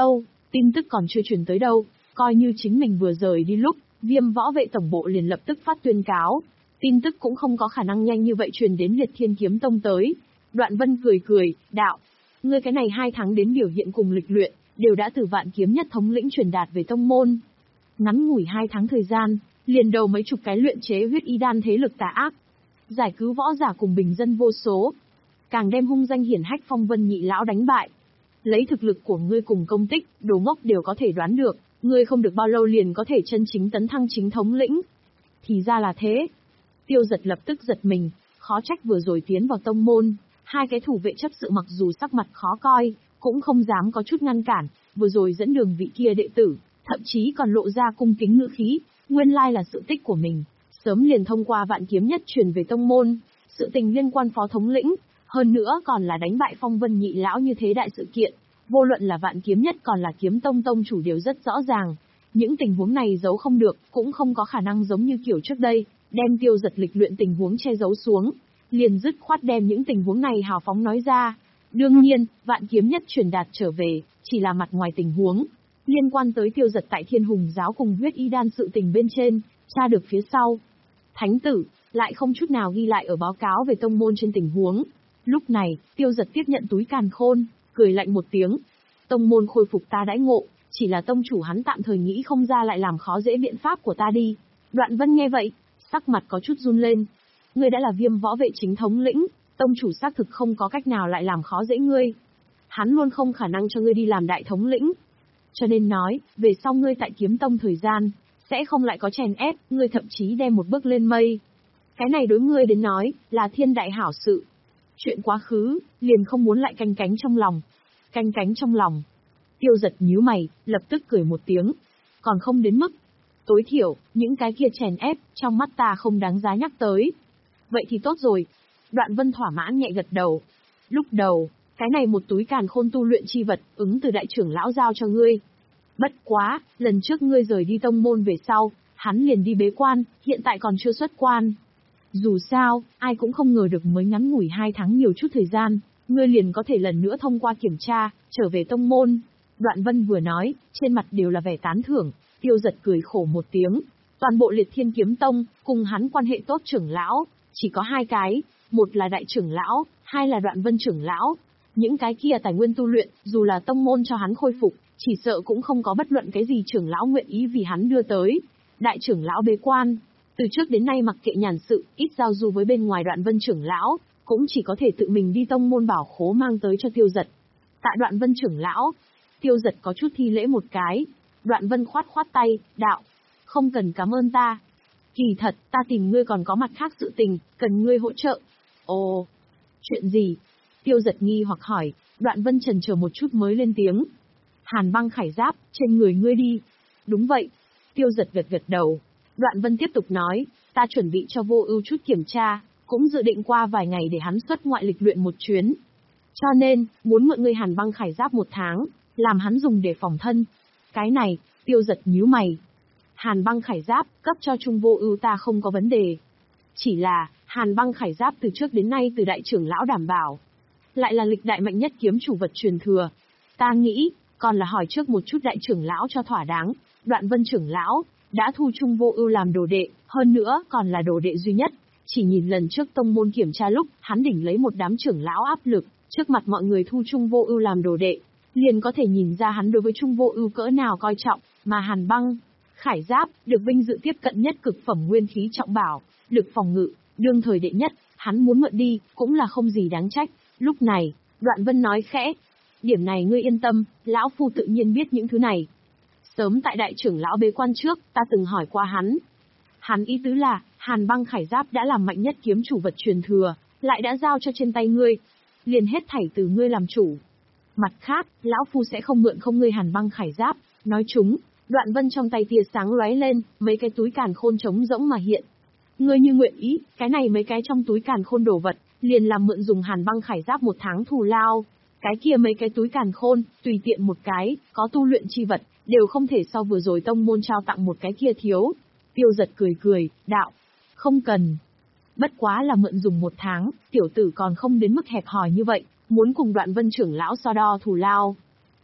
Tin tức còn chưa truyền tới đâu, coi như chính mình vừa rời đi lúc, Viêm võ vệ tổng bộ liền lập tức phát tuyên cáo. Tin tức cũng không có khả năng nhanh như vậy truyền đến Liệt Thiên Kiếm Tông tới. Đoạn Vân cười cười, đạo, ngươi cái này hai tháng đến biểu hiện cùng lịch luyện, đều đã từ Vạn Kiếm Nhất thống lĩnh truyền đạt về tông môn. Ngắn ngủi hai tháng thời gian, liền đầu mấy chục cái luyện chế huyết y đan thế lực tà ác, giải cứu võ giả cùng bình dân vô số, càng đem hung danh hiển hách Phong Vân nhị lão đánh bại. Lấy thực lực của ngươi cùng công tích, đồ ngốc đều có thể đoán được, ngươi không được bao lâu liền có thể chân chính tấn thăng chính thống lĩnh. Thì ra là thế. Tiêu Giật lập tức giật mình, khó trách vừa rồi tiến vào tông môn, hai cái thủ vệ chấp sự mặc dù sắc mặt khó coi, cũng không dám có chút ngăn cản, vừa rồi dẫn đường vị kia đệ tử, thậm chí còn lộ ra cung kính ngữ khí, nguyên lai là sự tích của mình, sớm liền thông qua Vạn Kiếm Nhất truyền về tông môn, sự tình liên quan phó thống lĩnh, hơn nữa còn là đánh bại Phong Vân nhị lão như thế đại sự kiện, vô luận là Vạn Kiếm Nhất còn là Kiếm Tông tông chủ đều rất rõ ràng, những tình huống này giấu không được, cũng không có khả năng giống như kiểu trước đây, đem Tiêu Giật lịch luyện tình huống che giấu xuống, liền dứt khoát đem những tình huống này hào phóng nói ra. Đương nhiên, Vạn Kiếm Nhất truyền đạt trở về, chỉ là mặt ngoài tình huống, liên quan tới Tiêu Giật tại Thiên Hùng giáo cùng huyết y đan sự tình bên trên, tra được phía sau. Thánh tử, lại không chút nào ghi lại ở báo cáo về tông môn trên tình huống. Lúc này, Tiêu Giật tiếp nhận túi càn khôn, cười lạnh một tiếng. Tông môn khôi phục ta đãi ngộ, chỉ là tông chủ hắn tạm thời nghĩ không ra lại làm khó dễ biện pháp của ta đi. Đoạn Vân nghe vậy, sắc mặt có chút run lên. Ngươi đã là Viêm võ vệ chính thống lĩnh, tông chủ xác thực không có cách nào lại làm khó dễ ngươi. Hắn luôn không khả năng cho ngươi đi làm đại thống lĩnh. Cho nên nói, về sau ngươi tại Kiếm Tông thời gian, sẽ không lại có chèn ép, ngươi thậm chí đem một bước lên mây. Cái này đối ngươi đến nói, là thiên đại hảo sự. Chuyện quá khứ, liền không muốn lại canh cánh trong lòng. Canh cánh trong lòng. Tiêu Giật nhíu mày, lập tức cười một tiếng. Còn không đến mức. Tối thiểu, những cái kia chèn ép, trong mắt ta không đáng giá nhắc tới. Vậy thì tốt rồi. Đoạn Vân thỏa mãn nhẹ gật đầu. Lúc đầu, cái này một túi càn khôn tu luyện chi vật, ứng từ đại trưởng lão giao cho ngươi. Bất quá, lần trước ngươi rời đi tông môn về sau, hắn liền đi bế quan, hiện tại còn chưa xuất quan. Dù sao, ai cũng không ngờ được mới ngắn ngủi hai tháng nhiều chút thời gian, ngươi liền có thể lần nữa thông qua kiểm tra, trở về tông môn. Đoạn Vân vừa nói, trên mặt đều là vẻ tán thưởng, Tiêu Giật cười khổ một tiếng. Toàn bộ Liệt Thiên Kiếm Tông, cùng hắn quan hệ tốt trưởng lão, chỉ có hai cái, một là đại trưởng lão, hai là Đoạn Vân trưởng lão. Những cái kia tài nguyên tu luyện, dù là tông môn cho hắn khôi phục, chỉ sợ cũng không có bất luận cái gì trưởng lão nguyện ý vì hắn đưa tới. Đại trưởng lão bế quan, từ trước đến nay mặc kệ nhàn sự, ít giao du với bên ngoài Đoạn Vân trưởng lão, cũng chỉ có thể tự mình đi tông môn bảo khố mang tới cho Tiêu Giật. Tại Đoạn Vân trưởng lão, Tiêu Giật có chút thi lễ một cái. Đoạn Vân khoát khoát tay, đạo, không cần cảm ơn ta. Kỳ thật, ta tìm ngươi còn có mặt khác sự tình, cần ngươi hỗ trợ. Ồ, chuyện gì? Tiêu Giật nghi hoặc hỏi. Đoạn Vân chần chờ một chút mới lên tiếng. Hàn băng khải giáp, trên người ngươi đi. Đúng vậy. Tiêu Giật gật gật đầu. Đoạn Vân tiếp tục nói, ta chuẩn bị cho Vô Ưu chút kiểm tra, cũng dự định qua vài ngày để hắn xuất ngoại lịch luyện một chuyến. Cho nên, muốn mượn ngươi Hàn băng khải giáp một tháng, làm hắn dùng để phòng thân. Cái này, Tiêu Giật nhíu mày. Hàn băng khải giáp, cấp cho Trung Vô Ưu ta không có vấn đề. Chỉ là, Hàn băng khải giáp từ trước đến nay từ đại trưởng lão đảm bảo. Lại là lịch đại mạnh nhất kiếm chủ vật truyền thừa. Ta nghĩ, còn là hỏi trước một chút đại trưởng lão cho thỏa đáng. Đoạn Vân trưởng lão đã thu Trung Vô Ưu làm đồ đệ, hơn nữa còn là đồ đệ duy nhất. Chỉ nhìn lần trước tông môn kiểm tra lúc, hắn đỉnh lấy một đám trưởng lão áp lực, trước mặt mọi người thu Trung Vô Ưu làm đồ đệ, liền có thể nhìn ra hắn đối với Trung Vô Ưu cỡ nào coi trọng, mà Hàn băng khải giáp được vinh dự tiếp cận nhất cực phẩm nguyên khí trọng bảo, lực phòng ngự, đương thời đệ nhất, hắn muốn mượn đi, cũng là không gì đáng trách. Lúc này, Đoạn Vân nói khẽ, điểm này ngươi yên tâm, lão phu tự nhiên biết những thứ này. Sớm tại đại trưởng lão bế quan trước, ta từng hỏi qua hắn. Hắn ý tứ là, Hàn băng khải giáp đã làm mạnh nhất kiếm chủ vật truyền thừa, lại đã giao cho trên tay ngươi. Liền hết thảy từ ngươi làm chủ. Mặt khác, lão phu sẽ không mượn không ngươi Hàn băng khải giáp. Nói chúng, Đoạn Vân trong tay tia sáng lóe lên, mấy cái túi càn khôn trống rỗng mà hiện. Ngươi như nguyện ý, cái này mấy cái trong túi càn khôn đồ vật, liền làm mượn dùng Hàn băng khải giáp một tháng thù lao. Cái kia mấy cái túi càn khôn, tùy tiện một cái, có tu luyện chi vật, đều không thể so vừa rồi tông môn trao tặng một cái kia thiếu. Tiêu Giật cười cười, đạo, không cần. Bất quá là mượn dùng một tháng, tiểu tử còn không đến mức hẹp hòi như vậy, muốn cùng Đoạn Vân trưởng lão so đo thù lao.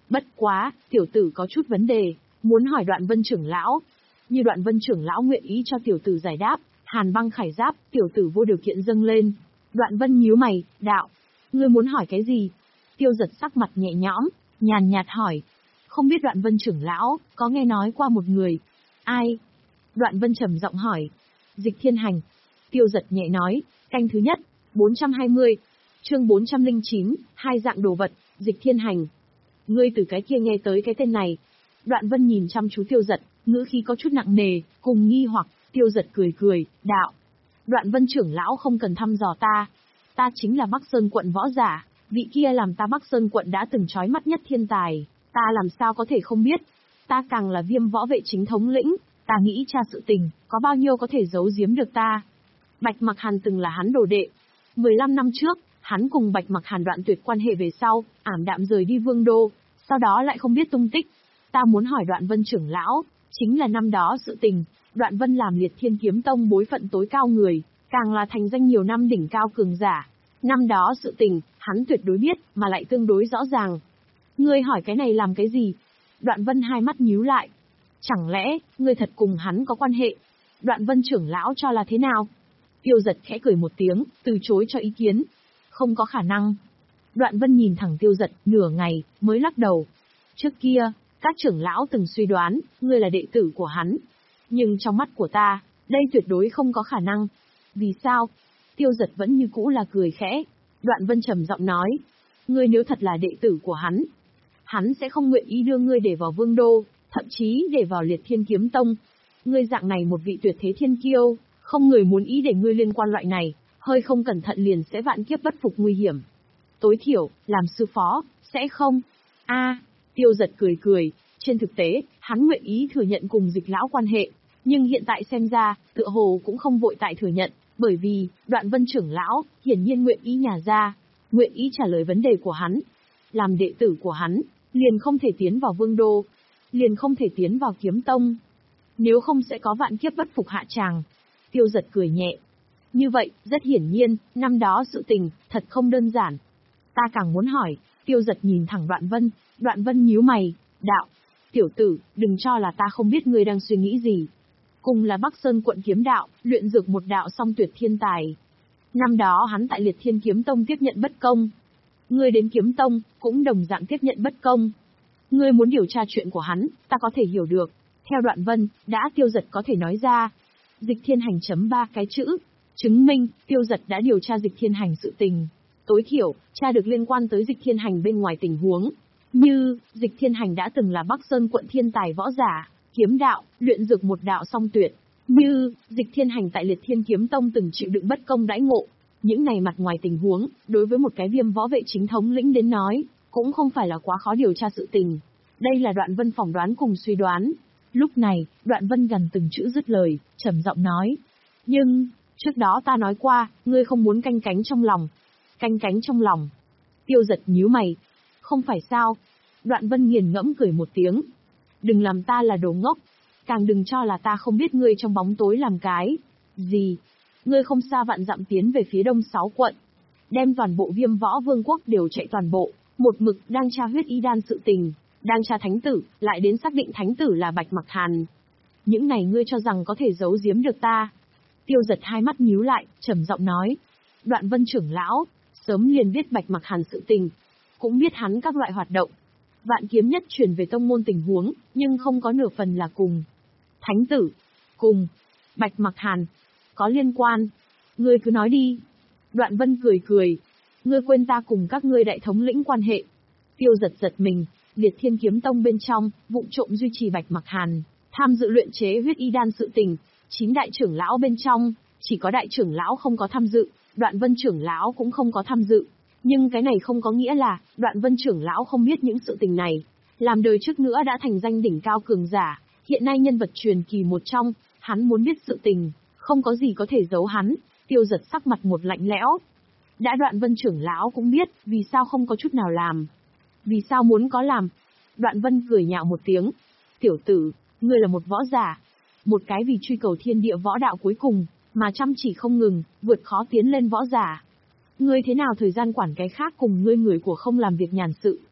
Bất quá, tiểu tử có chút vấn đề, muốn hỏi Đoạn Vân trưởng lão. Như Đoạn Vân trưởng lão nguyện ý cho tiểu tử giải đáp, Hàn băng khải giáp, tiểu tử vô điều kiện dâng lên. Đoạn Vân nhíu mày, đạo, ngươi muốn hỏi cái gì? Tiêu Giật sắc mặt nhẹ nhõm, nhàn nhạt hỏi. Không biết Đoạn Vân trưởng lão, có nghe nói qua một người. Ai? Đoạn Vân trầm giọng hỏi. Dịch Thiên Hành. Tiêu Giật nhẹ nói, canh thứ nhất, bốn trăm hai mươi. Chương bốn trăm lẻ chín, hai dạng đồ vật, Dịch Thiên Hành. Ngươi từ cái kia nghe tới cái tên này. Đoạn Vân nhìn chăm chú Tiêu Giật, ngữ khí có chút nặng nề, cùng nghi hoặc. Tiêu Giật cười cười, đạo. Đoạn Vân trưởng lão không cần thăm dò ta. Ta chính là Bắc Sơn quận võ giả, vị kia làm ta Bắc Sơn quận đã từng chói mắt nhất thiên tài, ta làm sao có thể không biết. Ta càng là Viêm võ vệ chính thống lĩnh, ta nghĩ tra sự tình, có bao nhiêu có thể giấu giếm được ta. Bạch Mặc Hàn từng là hắn đồ đệ. mười lăm năm trước, hắn cùng Bạch Mặc Hàn đoạn tuyệt quan hệ về sau, ảm đạm rời đi Vương đô, sau đó lại không biết tung tích. Ta muốn hỏi Đoạn Vân trưởng lão, chính là năm đó sự tình, Đoạn Vân làm Liệt Thiên Kiếm Tông bối phận tối cao người, càng là thành danh nhiều năm đỉnh cao cường giả. Năm đó sự tình, hắn tuyệt đối biết, mà lại tương đối rõ ràng. Ngươi hỏi cái này làm cái gì? Đoạn Vân hai mắt nhíu lại. Chẳng lẽ, ngươi thật cùng hắn có quan hệ? Đoạn Vân trưởng lão cho là thế nào? Tiêu Giật khẽ cười một tiếng, từ chối cho ý kiến. Không có khả năng. Đoạn Vân nhìn thẳng Tiêu Giật, nửa ngày, mới lắc đầu. Trước kia, các trưởng lão từng suy đoán, ngươi là đệ tử của hắn. Nhưng trong mắt của ta, đây tuyệt đối không có khả năng. Vì sao? Tiêu Giật vẫn như cũ là cười khẽ. Đoạn Vân trầm giọng nói. Ngươi nếu thật là đệ tử của hắn, hắn sẽ không nguyện ý đưa ngươi để vào Vương đô, thậm chí để vào Liệt Thiên Kiếm Tông. Ngươi dạng này một vị tuyệt thế thiên kiêu, không người muốn ý để ngươi liên quan loại này, hơi không cẩn thận liền sẽ vạn kiếp bất phục nguy hiểm. Tối thiểu, làm sư phó, sẽ không. A, Tiêu Giật cười cười, trên thực tế, hắn nguyện ý thừa nhận cùng Dịch lão quan hệ, nhưng hiện tại xem ra, tựa hồ cũng không vội tại thừa nhận, bởi vì, Đoạn Vân trưởng lão, hiển nhiên nguyện ý nhả ra, nguyện ý trả lời vấn đề của hắn. Làm đệ tử của hắn, liền không thể tiến vào Vương đô, liền không thể tiến vào Kiếm Tông. Nếu không sẽ có vạn kiếp bất phục hạ tràng. Tiêu Giật cười nhẹ. Như vậy, rất hiển nhiên, năm đó sự tình, thật không đơn giản. Ta càng muốn hỏi. Tiêu Giật nhìn thẳng Đoạn Vân. Đoạn Vân nhíu mày, đạo. Tiểu tử, đừng cho là ta không biết ngươi đang suy nghĩ gì. Cùng là Bắc Sơn quận kiếm đạo, luyện dược một đạo song tuyệt thiên tài. Năm đó hắn tại Liệt Thiên Kiếm Tông tiếp nhận bất công. Ngươi đến Kiếm Tông, cũng đồng dạng tiếp nhận bất công. Ngươi muốn điều tra chuyện của hắn, ta có thể hiểu được. Theo Đoạn Vân, đã Tiêu Giật có thể nói ra. Dịch Thiên Hành chấm ba cái chữ, chứng minh, Tiêu Giật đã điều tra Dịch Thiên Hành sự tình. Tối thiểu, tra được liên quan tới Dịch Thiên Hành bên ngoài tình huống. Như, Dịch Thiên Hành đã từng là Bắc Sơn quận thiên tài võ giả, kiếm đạo, luyện dược một đạo song tuyệt. Như, Dịch Thiên Hành tại Liệt Thiên Kiếm Tông từng chịu đựng bất công đãi ngộ. Những này mặt ngoài tình huống, đối với một cái Viêm võ vệ chính thống lĩnh đến nói, cũng không phải là quá khó điều tra sự tình. Đây là Đoạn Vân phỏng đoán cùng suy đoán. Lúc này, Đoạn Vân gần từng chữ dứt lời, trầm giọng nói. Nhưng, trước đó ta nói qua, ngươi không muốn canh cánh trong lòng. Canh cánh trong lòng. Tiêu Giật nhíu mày. Không phải sao? Đoạn Vân nghiền ngẫm cười một tiếng. Đừng làm ta là đồ ngốc. Càng đừng cho là ta không biết ngươi trong bóng tối làm cái gì. Ngươi không xa vạn dặm tiến về phía đông sáu quận. Đem toàn bộ Viêm võ vương quốc đều chạy toàn bộ. Một mực đang tra huyết y đan sự tình. Đang tra thánh tử, lại đến xác định thánh tử là Bạch Mặc Hàn. Những này ngươi cho rằng có thể giấu giếm được ta. Tiêu Giật hai mắt nhíu lại, trầm giọng nói. Đoạn Vân trưởng lão, sớm liền biết Bạch Mặc Hàn sự tình. Cũng biết hắn các loại hoạt động. Vạn kiếm nhất truyền về tông môn tình huống, nhưng không có nửa phần là cùng. Thánh tử, cùng, Bạch Mặc Hàn, có liên quan. Ngươi cứ nói đi. Đoạn Vân cười cười. Ngươi quên ta cùng các ngươi đại thống lĩnh quan hệ. Tiêu Giật giật mình. Liệt Thiên Kiếm Tông bên trong, vụng trộm duy trì Bạch Mặc Hàn, tham dự luyện chế huyết y đan sự tình, chín đại trưởng lão bên trong, chỉ có đại trưởng lão không có tham dự, Đoạn Vân trưởng lão cũng không có tham dự. Nhưng cái này không có nghĩa là, Đoạn Vân trưởng lão không biết những sự tình này. Làm đời trước nữa đã thành danh đỉnh cao cường giả, hiện nay nhân vật truyền kỳ một trong, hắn muốn biết sự tình, không có gì có thể giấu hắn. Tiêu Giật sắc mặt một lạnh lẽo. Đã Đoạn Vân trưởng lão cũng biết, vì sao không có chút nào làm. Vì sao muốn có làm? Đoạn Vân cười nhạo một tiếng. Tiểu tử, ngươi là một võ giả. Một cái vì truy cầu thiên địa võ đạo cuối cùng, mà chăm chỉ không ngừng, vượt khó tiến lên võ giả. Ngươi thế nào thời gian quản cái khác cùng ngươi người của không làm việc nhàn sự.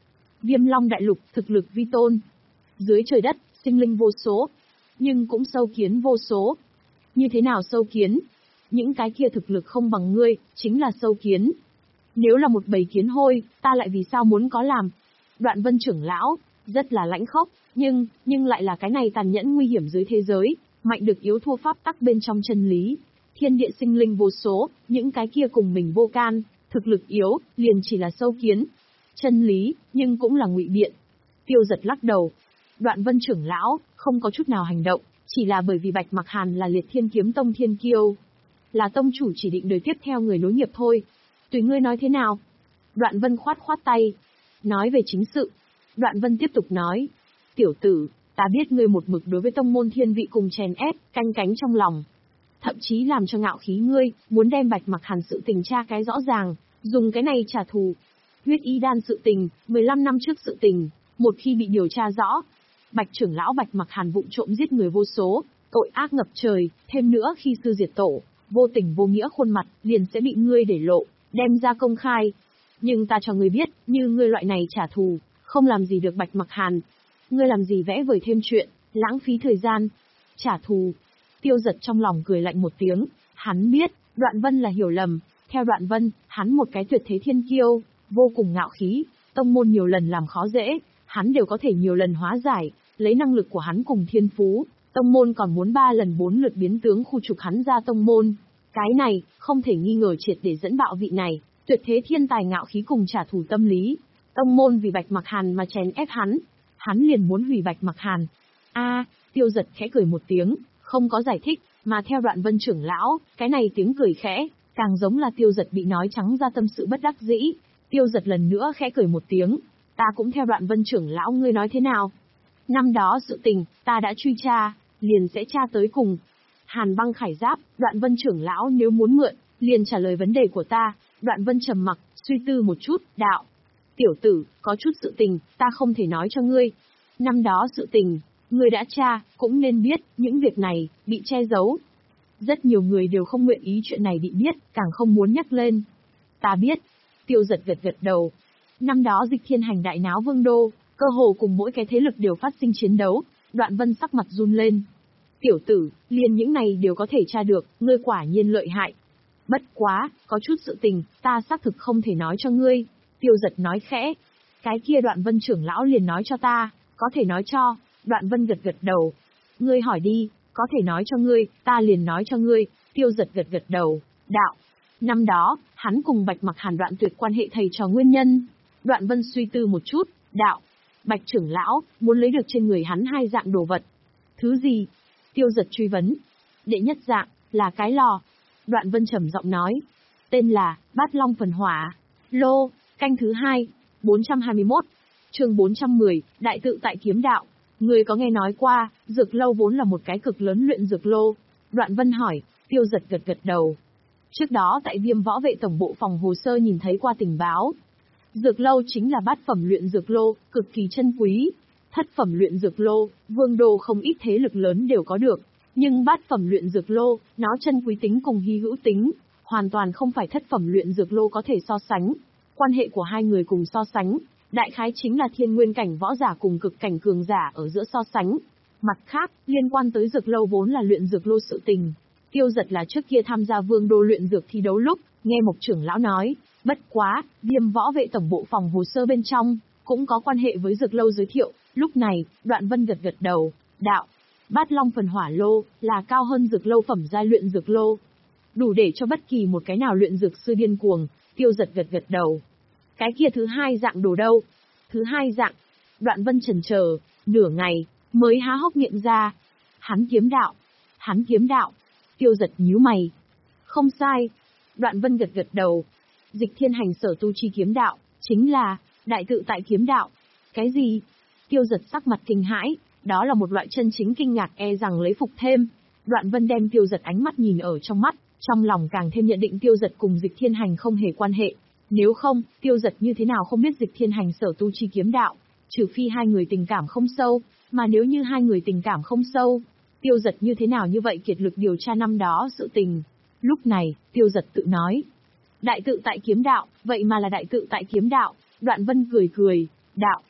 Viêm Long đại lục, thực lực vi tôn. Dưới trời đất, sinh linh vô số. Nhưng cũng sâu kiến vô số. Như thế nào sâu kiến? Những cái kia thực lực không bằng ngươi, chính là sâu kiến. Nếu là một bầy kiến hôi, ta lại vì sao muốn có làm? Đoạn Vân trưởng lão, rất là lãnh khốc, nhưng, nhưng lại là cái này tàn nhẫn nguy hiểm dưới thế giới, mạnh được yếu thua pháp tắc bên trong chân lý. Thiên địa sinh linh vô số, những cái kia cùng mình vô can, thực lực yếu, liền chỉ là sâu kiến. Chân lý, nhưng cũng là ngụy biện. Tiêu Giật lắc đầu. Đoạn Vân trưởng lão, không có chút nào hành động, chỉ là bởi vì Bạch Mặc Hàn là Liệt Thiên Kiếm Tông thiên kiêu. Là tông chủ chỉ định đời tiếp theo người nối nghiệp thôi. Tùy ngươi nói thế nào? Đoạn Vân khoát khoát tay. Nói về chính sự. Đoạn Vân tiếp tục nói. Tiểu tử, ta biết ngươi một mực đối với tông môn thiên vị cùng chèn ép, canh cánh trong lòng. Thậm chí làm cho ngạo khí ngươi, muốn đem Bạch Mặc Hàn sự tình tra cái rõ ràng, dùng cái này trả thù. Huyết y đan sự tình, mười lăm năm trước sự tình, một khi bị điều tra rõ, Bạch trưởng lão Bạch Mặc Hàn vụng trộm giết người vô số, tội ác ngập trời, thêm nữa khi sư diệt tổ, vô tình vô nghĩa khuôn mặt, liền sẽ bị ngươi để lộ, đem ra công khai. Nhưng ta cho ngươi biết, như ngươi loại này trả thù, không làm gì được Bạch Mặc Hàn. Ngươi làm gì vẽ vời thêm chuyện, lãng phí thời gian. Trả thù. Tiêu Giật trong lòng cười lạnh một tiếng, hắn biết, Đoạn Vân là hiểu lầm, theo Đoạn Vân, hắn một cái tuyệt thế thiên kiêu, vô cùng ngạo khí, tông môn nhiều lần làm khó dễ, hắn đều có thể nhiều lần hóa giải, lấy năng lực của hắn cùng thiên phú, tông môn còn muốn ba lần bốn lượt biến tướng khu trục hắn ra tông môn. Cái này, không thể nghi ngờ triệt để dẫn bạo vị này, tuyệt thế thiên tài ngạo khí cùng trả thù tâm lý. Tông môn vì Bạch Mặc Hàn mà chèn ép hắn, hắn liền muốn hủy Bạch Mặc Hàn. A, Tiêu Giật khẽ cười một tiếng, không có giải thích, mà theo Đoạn Vân trưởng lão, cái này tiếng cười khẽ, càng giống là Tiêu Giật bị nói trắng ra tâm sự bất đắc dĩ. Tiêu Giật lần nữa khẽ cười một tiếng, ta cũng theo Đoạn Vân trưởng lão ngươi nói thế nào? Năm đó sự tình, ta đã truy tra, liền sẽ tra tới cùng. Hàn Băng Khải Giáp, Đoạn Vân trưởng lão nếu muốn mượn, liền trả lời vấn đề của ta. Đoạn Vân trầm mặc, suy tư một chút, đạo. Tiểu tử, có chút sự tình, ta không thể nói cho ngươi. Năm đó sự tình, ngươi đã tra, cũng nên biết, những việc này, bị che giấu. Rất nhiều người đều không nguyện ý chuyện này bị biết, càng không muốn nhắc lên. Ta biết. Tiêu Giật gật gật đầu. Năm đó Dịch Thiên Hành đại náo Vương Đô, cơ hồ cùng mỗi cái thế lực đều phát sinh chiến đấu. Đoạn Vân sắc mặt run lên. Tiểu tử, liền những này đều có thể tra được, ngươi quả nhiên lợi hại. Bất quá, có chút sự tình, ta xác thực không thể nói cho ngươi. Tiêu Giật nói khẽ. Cái kia Đoạn Vân trưởng lão liền nói cho ta, có thể nói cho. Đoạn Vân gật gật đầu. Ngươi hỏi đi, có thể nói cho ngươi, ta liền nói cho ngươi. Tiêu Giật gật gật đầu. Đạo. Năm đó, hắn cùng Bạch Mặc Hàn đoạn tuyệt quan hệ thầy trò nguyên nhân. Đoạn Vân suy tư một chút. Đạo. Bạch trưởng lão, muốn lấy được trên người hắn hai dạng đồ vật. Thứ gì? Tiêu Giật truy vấn. Đệ nhất dạng, là cái lò. Đoạn Vân trầm giọng nói. Tên là, Bát Long Phần Hỏa. Lô, canh thứ hai, bốn trăm hai mươi mốt. Chương bốn trăm mười, Đại tự tại kiếm đạo. Người có nghe nói qua, dược lâu vốn là một cái cực lớn luyện dược lô. Đoạn Vân hỏi, Tiêu Giật gật gật đầu. Trước đó tại Viêm Võ Vệ tổng bộ phòng hồ sơ nhìn thấy qua tình báo. Dược lâu chính là bát phẩm luyện dược lô, cực kỳ chân quý. Thất phẩm luyện dược lô, Vương Đô không ít thế lực lớn đều có được. Nhưng bát phẩm luyện dược lô, nó chân quý tính cùng hy hữu tính, hoàn toàn không phải thất phẩm luyện dược lô có thể so sánh. Quan hệ của hai người cùng so sánh, đại khái chính là thiên nguyên cảnh võ giả cùng cực cảnh cường giả ở giữa so sánh. Mặt khác, liên quan tới dược lâu vốn là luyện dược lô sự tình. Tiêu Giật là trước kia tham gia Vương Đô luyện dược thi đấu lúc, nghe Mộc trưởng lão nói, bất quá, Viêm Võ Vệ tổng bộ phòng hồ sơ bên trong, cũng có quan hệ với dược lâu giới thiệu. Lúc này, Đoạn Vân gật gật đầu, đạo. Bát Long Phần Hỏa lô, là cao hơn dược lâu phẩm giai luyện dược lô. Đủ để cho bất kỳ một cái nào luyện dược sư điên cuồng. Tiêu Giật gật gật đầu. Cái kia thứ hai dạng đồ đâu? Thứ hai dạng. Đoạn Vân chần chờ, nửa ngày, mới há hốc miệng ra. Hắn kiếm đạo. Hắn kiếm đạo. Tiêu Giật nhíu mày. Không sai. Đoạn Vân gật gật đầu. Dịch Thiên Hành sở tu chi kiếm đạo, chính là, đại tự tại kiếm đạo. Cái gì? Tiêu Giật sắc mặt kinh hãi. Đó là một loại chân chính kinh ngạc e rằng lấy phục thêm. Đoạn Vân đem Tiêu Giật ánh mắt nhìn ở trong mắt, trong lòng càng thêm nhận định Tiêu Giật cùng Dịch Thiên Hành không hề quan hệ. Nếu không, Tiêu Giật như thế nào không biết Dịch Thiên Hành sở tu chi kiếm đạo, trừ phi hai người tình cảm không sâu, mà nếu như hai người tình cảm không sâu, Tiêu Giật như thế nào như vậy kiệt lực điều tra năm đó sự tình. Lúc này, Tiêu Giật tự nói. Đại tự tại kiếm đạo, vậy mà là đại tự tại kiếm đạo. Đoạn Vân cười cười, đạo.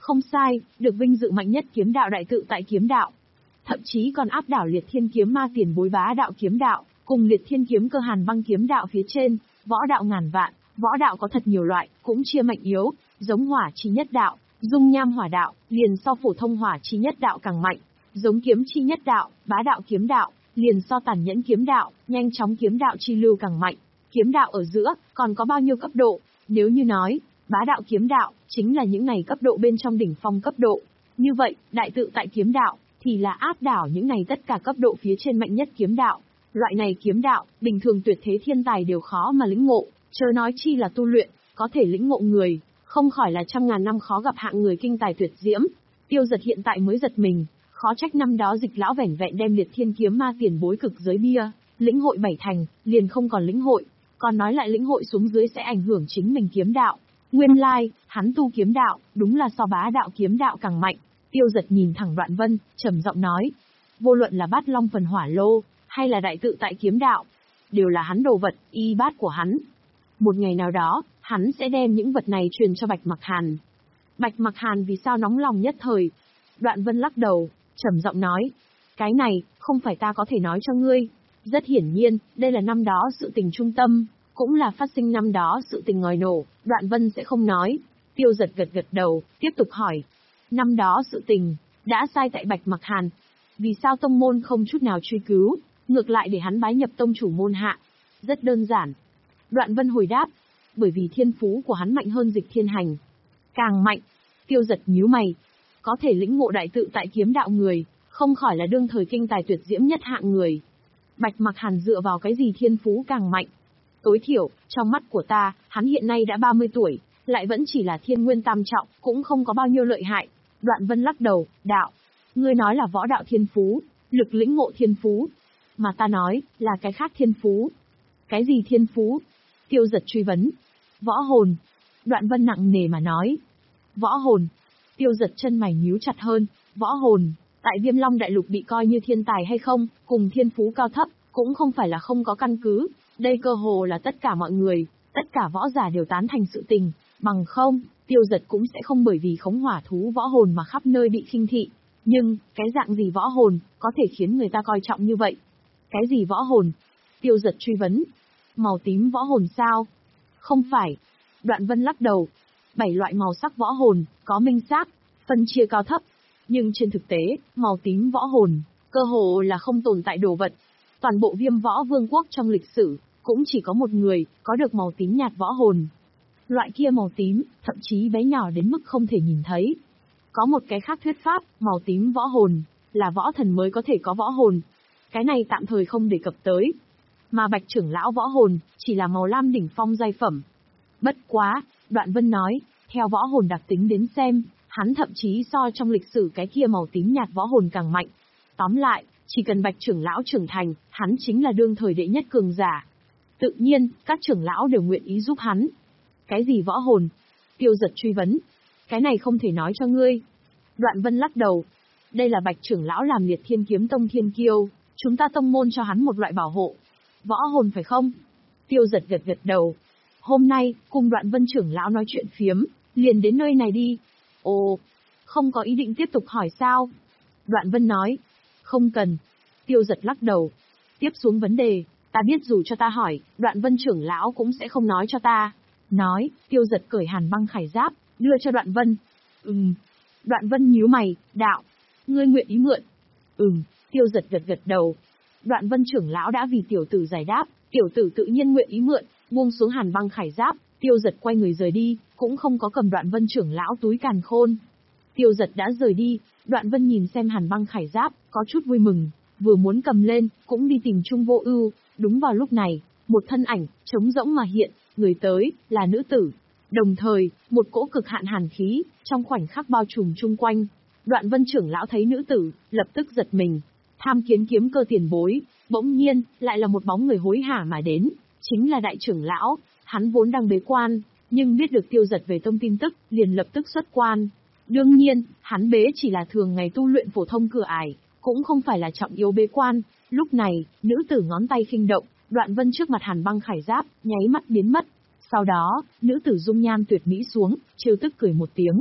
Không sai, được vinh dự mạnh nhất kiếm đạo đại tự tại kiếm đạo. Thậm chí còn áp đảo Liệt Thiên kiếm ma tiền bối bá đạo kiếm đạo, cùng Liệt Thiên kiếm cơ hàn băng kiếm đạo phía trên, võ đạo ngàn vạn, võ đạo có thật nhiều loại, cũng chia mạnh yếu, giống hỏa chi nhất đạo, dung nham hỏa đạo, liền so phổ thông hỏa chi nhất đạo càng mạnh, giống kiếm chi nhất đạo, bá đạo kiếm đạo, liền so tàn nhẫn kiếm đạo, nhanh chóng kiếm đạo chi lưu càng mạnh. Kiếm đạo ở giữa, còn có bao nhiêu cấp độ? Nếu như nói, bá đạo kiếm đạo, chính là những này cấp độ bên trong đỉnh phong cấp độ. Như vậy, đại tự tại kiếm đạo, thì là áp đảo những này tất cả cấp độ phía trên mạnh nhất kiếm đạo. Loại này kiếm đạo, bình thường tuyệt thế thiên tài đều khó mà lĩnh ngộ, chớ nói chi là tu luyện, có thể lĩnh ngộ người, không khỏi là trăm ngàn năm khó gặp hạng người kinh tài tuyệt diễm. Tiêu Giật hiện tại mới giật mình, khó trách năm đó Dịch lão vẻn vẹn đem Liệt Thiên kiếm ma tiền bối cực giới bia, lĩnh hội bảy thành, liền không còn lĩnh hội, còn nói lại lĩnh hội xuống dưới sẽ ảnh hưởng chính mình kiếm đạo. Nguyên lai, like, hắn tu kiếm đạo, đúng là so bá đạo kiếm đạo càng mạnh. Tiêu Giật nhìn thẳng Đoạn Vân, trầm giọng nói, vô luận là Bát Long phần hỏa lô, hay là đại tự tại kiếm đạo, đều là hắn đồ vật, y bát của hắn. Một ngày nào đó, hắn sẽ đem những vật này truyền cho Bạch Mặc Hàn. Bạch Mặc Hàn vì sao nóng lòng nhất thời? Đoạn Vân lắc đầu, trầm giọng nói, cái này, không phải ta có thể nói cho ngươi. Rất hiển nhiên, đây là năm đó sự tình trung tâm, cũng là phát sinh năm đó sự tình ngòi nổ, Đoạn Vân sẽ không nói. Tiêu Giật gật gật đầu, tiếp tục hỏi, năm đó sự tình, đã sai tại Bạch Mặc Hàn. Vì sao tông môn không chút nào truy cứu, ngược lại để hắn bái nhập tông chủ môn hạ? Rất đơn giản. Đoạn Vân hồi đáp, bởi vì thiên phú của hắn mạnh hơn Dịch Thiên Hành. Càng mạnh. Tiêu Giật nhíu mày. Có thể lĩnh ngộ đại tự tại kiếm đạo người, không khỏi là đương thời kinh tài tuyệt diễm nhất hạng người. Bạch Mặc Hàn dựa vào cái gì thiên phú càng mạnh? Tối thiểu, trong mắt của ta, hắn hiện nay đã ba mươi tuổi, lại vẫn chỉ là thiên nguyên tam trọng, cũng không có bao nhiêu lợi hại. Đoạn Vân lắc đầu, đạo. Ngươi nói là võ đạo thiên phú, lực lĩnh ngộ thiên phú. Mà ta nói, là cái khác thiên phú. Cái gì thiên phú? Tiêu Giật truy vấn. Võ hồn. Đoạn Vân nặng nề mà nói. Võ hồn. Tiêu Giật chân mày nhíu chặt hơn. Võ hồn, tại Viêm Long Đại Lục bị coi như thiên tài hay không, cùng thiên phú cao thấp, cũng không phải là không có căn cứ. Đây cơ hồ là tất cả mọi người, tất cả võ giả đều tán thành sự tình. Bằng không, Tiêu Giật cũng sẽ không bởi vì khống hỏa thú võ hồn mà khắp nơi bị khinh thị. Nhưng, cái dạng gì võ hồn, có thể khiến người ta coi trọng như vậy? Cái gì võ hồn? Tiêu Giật truy vấn. Màu tím võ hồn sao? Không phải. Đoạn Vân lắc đầu. Bảy loại màu sắc võ hồn, có minh xác, phân chia cao thấp. Nhưng trên thực tế, màu tím võ hồn, cơ hồ là không tồn tại đồ vật. Toàn bộ Viêm Võ Vương quốc trong lịch sử, cũng chỉ có một người, có được màu tím nhạt võ hồn. Loại kia màu tím, thậm chí bé nhỏ đến mức không thể nhìn thấy. Có một cái khác thuyết pháp, màu tím võ hồn, là võ thần mới có thể có võ hồn. Cái này tạm thời không đề cập tới. Mà Bạch trưởng lão võ hồn, chỉ là màu lam đỉnh phong giai phẩm. Bất quá, Đoạn Vân nói, theo võ hồn đặc tính đến xem, hắn thậm chí so trong lịch sử cái kia màu tím nhạt võ hồn càng mạnh. Tóm lại, chỉ cần Bạch trưởng lão trưởng thành, hắn chính là đương thời đệ nhất cường giả. Tự nhiên, các trưởng lão đều nguyện ý giúp hắn. Cái gì võ hồn? Tiêu Giật truy vấn. Cái này không thể nói cho ngươi. Đoạn Vân lắc đầu. Đây là Bạch trưởng lão làm Liệt Thiên kiếm tông thiên kiêu, chúng ta tông môn cho hắn một loại bảo hộ. Võ hồn phải không? Tiêu Giật gật gật đầu. Hôm nay, cùng Đoạn Vân trưởng lão nói chuyện phiếm, liền đến nơi này đi. Ồ, không có ý định tiếp tục hỏi sao? Đoạn Vân nói. Không cần. Tiêu Giật lắc đầu. Tiếp xuống vấn đề, ta biết dù cho ta hỏi, Đoạn Vân trưởng lão cũng sẽ không nói cho ta. Nói, Tiêu Giật cởi hàn băng khải giáp, đưa cho Đoạn Vân. Ừm. Đoạn Vân nhíu mày, đạo. Ngươi nguyện ý mượn. Ừm, Tiêu Giật gật gật đầu. Đoạn Vân trưởng lão đã vì tiểu tử giải đáp, tiểu tử tự nhiên nguyện ý mượn, buông xuống hàn băng khải giáp, Tiêu Giật quay người rời đi, cũng không có cầm Đoạn Vân trưởng lão túi càn khôn. Tiêu Giật đã rời đi, Đoạn Vân nhìn xem hàn băng khải giáp, có chút vui mừng, vừa muốn cầm lên, cũng đi tìm Trung Vô Ưu. Đúng vào lúc này, một thân ảnh trống rỗng mà hiện, người tới là nữ tử. Đồng thời, một cỗ cực hạn hàn khí trong khoảnh khắc bao trùm chung quanh. Đoạn Vân trưởng lão thấy nữ tử, lập tức giật mình. Tham Kiến kiếm cơ tiền bối, bỗng nhiên lại là một bóng người hối hả mà đến, chính là đại trưởng lão. Hắn vốn đang bế quan, nhưng biết được Tiêu Giật về thông tin tức, liền lập tức xuất quan. Đương nhiên, hắn bế chỉ là thường ngày tu luyện phổ thông cửa ải, cũng không phải là trọng yếu bế quan. Lúc này, nữ tử ngón tay khinh động, Đoạn Vân trước mặt hàn băng khải giáp, nháy mắt biến mất. Sau đó, nữ tử dung nhan tuyệt mỹ xuống, trêu tức cười một tiếng.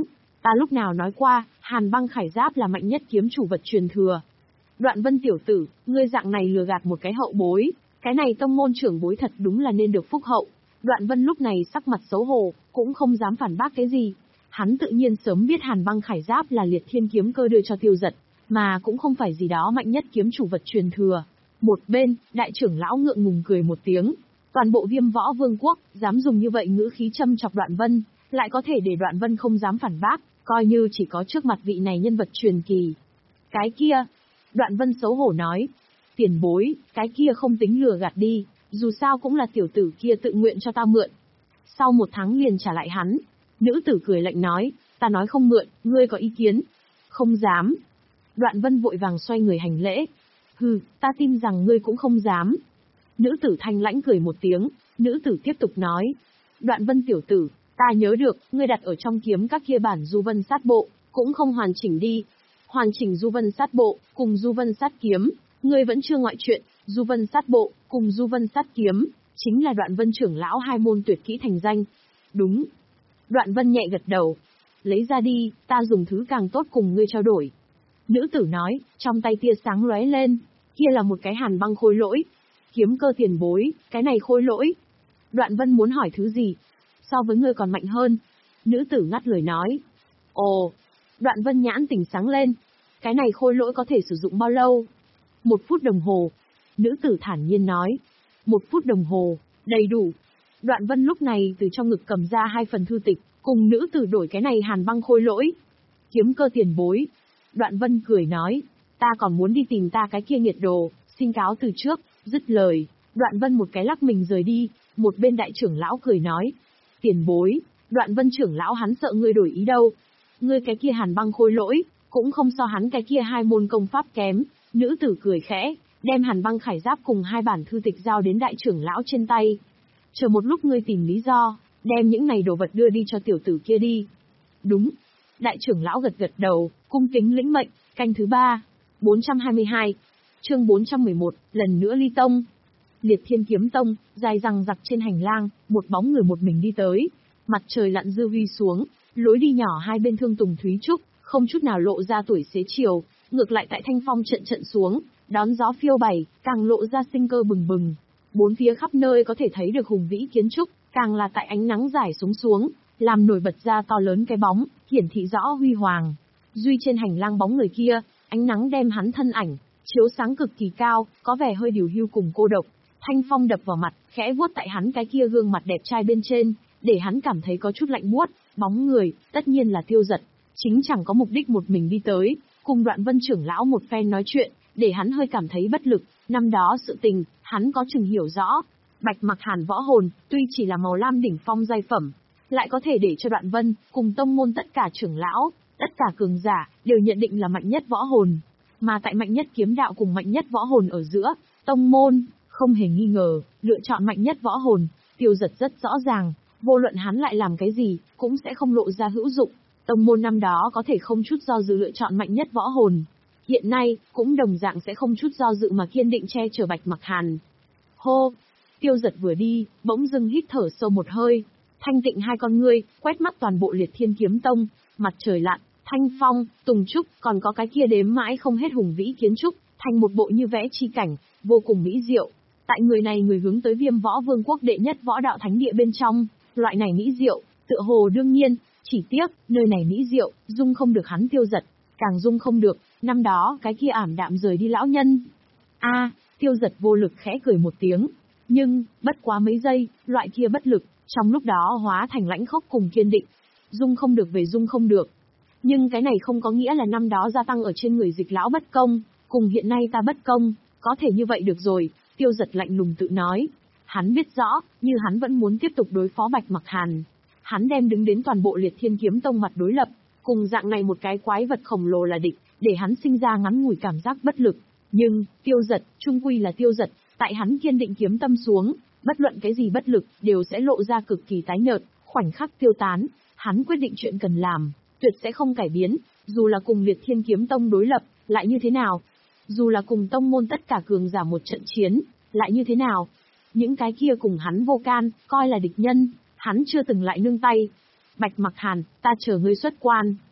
Ta lúc nào nói qua, Hàn Băng Khải Giáp là mạnh nhất kiếm chủ vật truyền thừa. Đoạn Vân tiểu tử, ngươi dạng này lừa gạt một cái hậu bối, cái này tông môn trưởng bối thật đúng là nên được phúc hậu. Đoạn Vân lúc này sắc mặt xấu hổ, cũng không dám phản bác cái gì. Hắn tự nhiên sớm biết Hàn Băng Khải Giáp là Liệt Thiên kiếm cơ đưa cho Tiêu Dật, mà cũng không phải gì đó mạnh nhất kiếm chủ vật truyền thừa. Một bên, đại trưởng lão ngượng ngùng cười một tiếng. Toàn bộ Viêm Võ Vương quốc, dám dùng như vậy ngữ khí châm chọc Đoạn Vân, lại có thể để Đoạn Vân không dám phản bác, coi như chỉ có trước mặt vị này nhân vật truyền kỳ. Cái kia, Đoạn Vân xấu hổ nói, tiền bối, cái kia không tính lừa gạt đi, dù sao cũng là tiểu tử kia tự nguyện cho ta mượn. Sau một tháng liền trả lại hắn. Nữ tử cười lạnh nói, ta nói không mượn, ngươi có ý kiến? Không dám. Đoạn Vân vội vàng xoay người hành lễ. Hừ, ta tin rằng ngươi cũng không dám. Nữ tử thanh lãnh cười một tiếng, nữ tử tiếp tục nói. Đoạn Vân tiểu tử, ta nhớ được, ngươi đặt ở trong kiếm các kia bản Du Vân sát bộ, cũng không hoàn chỉnh đi. Hoàn chỉnh Du Vân sát bộ, cùng Du Vân sát kiếm, ngươi vẫn chưa ngoại chuyện, Du Vân sát bộ, cùng Du Vân sát kiếm, chính là Đoạn Vân trưởng lão hai môn tuyệt kỹ thành danh. Đúng. Đoạn Vân nhẹ gật đầu. Lấy ra đi, ta dùng thứ càng tốt cùng ngươi trao đổi. Nữ tử nói, trong tay tia sáng lóe lên, kia là một cái Hàn Băng khôi lỗi. Kiếm cơ tiền bối, cái này khôi lỗi. Đoạn Vân muốn hỏi thứ gì? So với ngươi còn mạnh hơn. Nữ tử ngắt lời nói. Ồ. Đoạn Vân nhãn tỉnh sáng lên. Cái này khôi lỗi có thể sử dụng bao lâu? Một phút đồng hồ. Nữ tử thản nhiên nói. Một phút đồng hồ, đầy đủ. Đoạn Vân lúc này từ trong ngực cầm ra hai phần thư tịch, cùng nữ tử đổi cái này Hàn Băng khôi lỗi. Kiếm cơ tiền bối. Đoạn Vân cười nói, ta còn muốn đi tìm ta cái kia nghiệt đồ, xin cáo từ trước. Dứt lời, Đoạn Vân một cái lắc mình rời đi. Một bên đại trưởng lão cười nói, tiền bối, Đoạn Vân trưởng lão hắn sợ ngươi đổi ý đâu. Ngươi cái kia Hàn Băng khôi lỗi, cũng không so hắn cái kia hai môn công pháp kém. Nữ tử cười khẽ, đem Hàn Băng Khải Giáp cùng hai bản thư tịch giao đến đại trưởng lão trên tay. Chờ một lúc ngươi tìm lý do, đem những này đồ vật đưa đi cho tiểu tử kia đi. Đúng. Đại trưởng lão gật gật đầu, cung kính lĩnh mệnh. Canh thứ ba. bốn trăm hai mươi hai. Chương bốn trăm mười một, lần nữa ly tông. Liệt Thiên kiếm tông, dài rằng rặc trên hành lang, một bóng người một mình đi tới. Mặt trời lặn dư huy xuống, lối đi nhỏ hai bên thương tùng thúy trúc, không chút nào lộ ra tuổi xế chiều, ngược lại tại thanh phong trận trận xuống, đón gió phiêu bày, càng lộ ra sinh cơ bừng bừng. Bốn phía khắp nơi có thể thấy được hùng vĩ kiến trúc, càng là tại ánh nắng rải xuống xuống, làm nổi bật ra to lớn cái bóng, hiển thị rõ huy hoàng. Duy trên hành lang bóng người kia, ánh nắng đem hắn thân ảnh, chiếu sáng cực kỳ cao, có vẻ hơi điều hưu cùng cô độc. Thanh phong đập vào mặt, khẽ vuốt tại hắn cái kia gương mặt đẹp trai bên trên, để hắn cảm thấy có chút lạnh buốt. Bóng người, tất nhiên là Tiêu Dật, chính chẳng có mục đích một mình đi tới, cùng Đoạn Vân trưởng lão một phen nói chuyện, để hắn hơi cảm thấy bất lực. Năm đó sự tình, hắn có chừng hiểu rõ. Bạch Mặc Hàn võ hồn, tuy chỉ là màu lam đỉnh phong giai phẩm, lại có thể để cho Đoạn Vân, cùng tông môn tất cả trưởng lão, tất cả cường giả, đều nhận định là mạnh nhất võ hồn. Mà tại mạnh nhất kiếm đạo cùng mạnh nhất võ hồn ở giữa, tông môn, không hề nghi ngờ, lựa chọn mạnh nhất võ hồn. Tiêu Dật rất rõ ràng, vô luận hắn lại làm cái gì, cũng sẽ không lộ ra hữu dụng. Tông môn năm đó có thể không chút do dự lựa chọn mạnh nhất võ hồn. Hiện nay, cũng đồng dạng sẽ không chút do dự mà kiên định che chở Bạch Mặc Hàn. Hô! Tiêu Dật vừa đi, bỗng dưng hít thở sâu một hơi. Thanh tịnh hai con ngươi, quét mắt toàn bộ Liệt Thiên kiếm tông, mặt trời lặn, thanh phong, tùng trúc, còn có cái kia đếm mãi không hết hùng vĩ kiến trúc, thành một bộ như vẽ chi cảnh, vô cùng mỹ diệu. Tại người này người hướng tới Viêm Võ Vương quốc đệ nhất võ đạo thánh địa bên trong, loại này mỹ diệu, tựa hồ đương nhiên, chỉ tiếc, nơi này mỹ diệu, dung không được hắn Tiêu Dật, càng dung không được, năm đó cái kia ảm đạm rời đi lão nhân. A, à, Tiêu Dật vô lực khẽ cười một tiếng, nhưng, bất quá mấy giây, loại kia bất lực, trong lúc đó hóa thành lãnh khốc cùng kiên định. Dung không được về dung không được. Nhưng cái này không có nghĩa là năm đó gia tăng ở trên người Dịch lão bất công, cùng hiện nay ta bất công, có thể như vậy được rồi, Tiêu Dật lạnh lùng tự nói. Hắn biết rõ, như hắn vẫn muốn tiếp tục đối phó Bạch Mặc Hàn. Hắn đem đứng đến toàn bộ Liệt Thiên kiếm tông mặt đối lập, cùng dạng này một cái quái vật khổng lồ là địch, để hắn sinh ra ngắn ngủi cảm giác bất lực. Nhưng, Tiêu Dật, trung quy là Tiêu Dật, tại hắn kiên định kiếm tâm xuống, bất luận cái gì bất lực, đều sẽ lộ ra cực kỳ tái nhợt, khoảnh khắc tiêu tán. Hắn quyết định chuyện cần làm, tuyệt sẽ không cải biến, dù là cùng Liệt Thiên kiếm tông đối lập, lại như thế nào? Dù là cùng tông môn tất cả cường giả một trận chiến, lại như thế nào? Những cái kia cùng hắn vô can, coi là địch nhân, hắn chưa từng lại nương tay. Bạch Mặc Hàn, ta chờ ngươi xuất quan.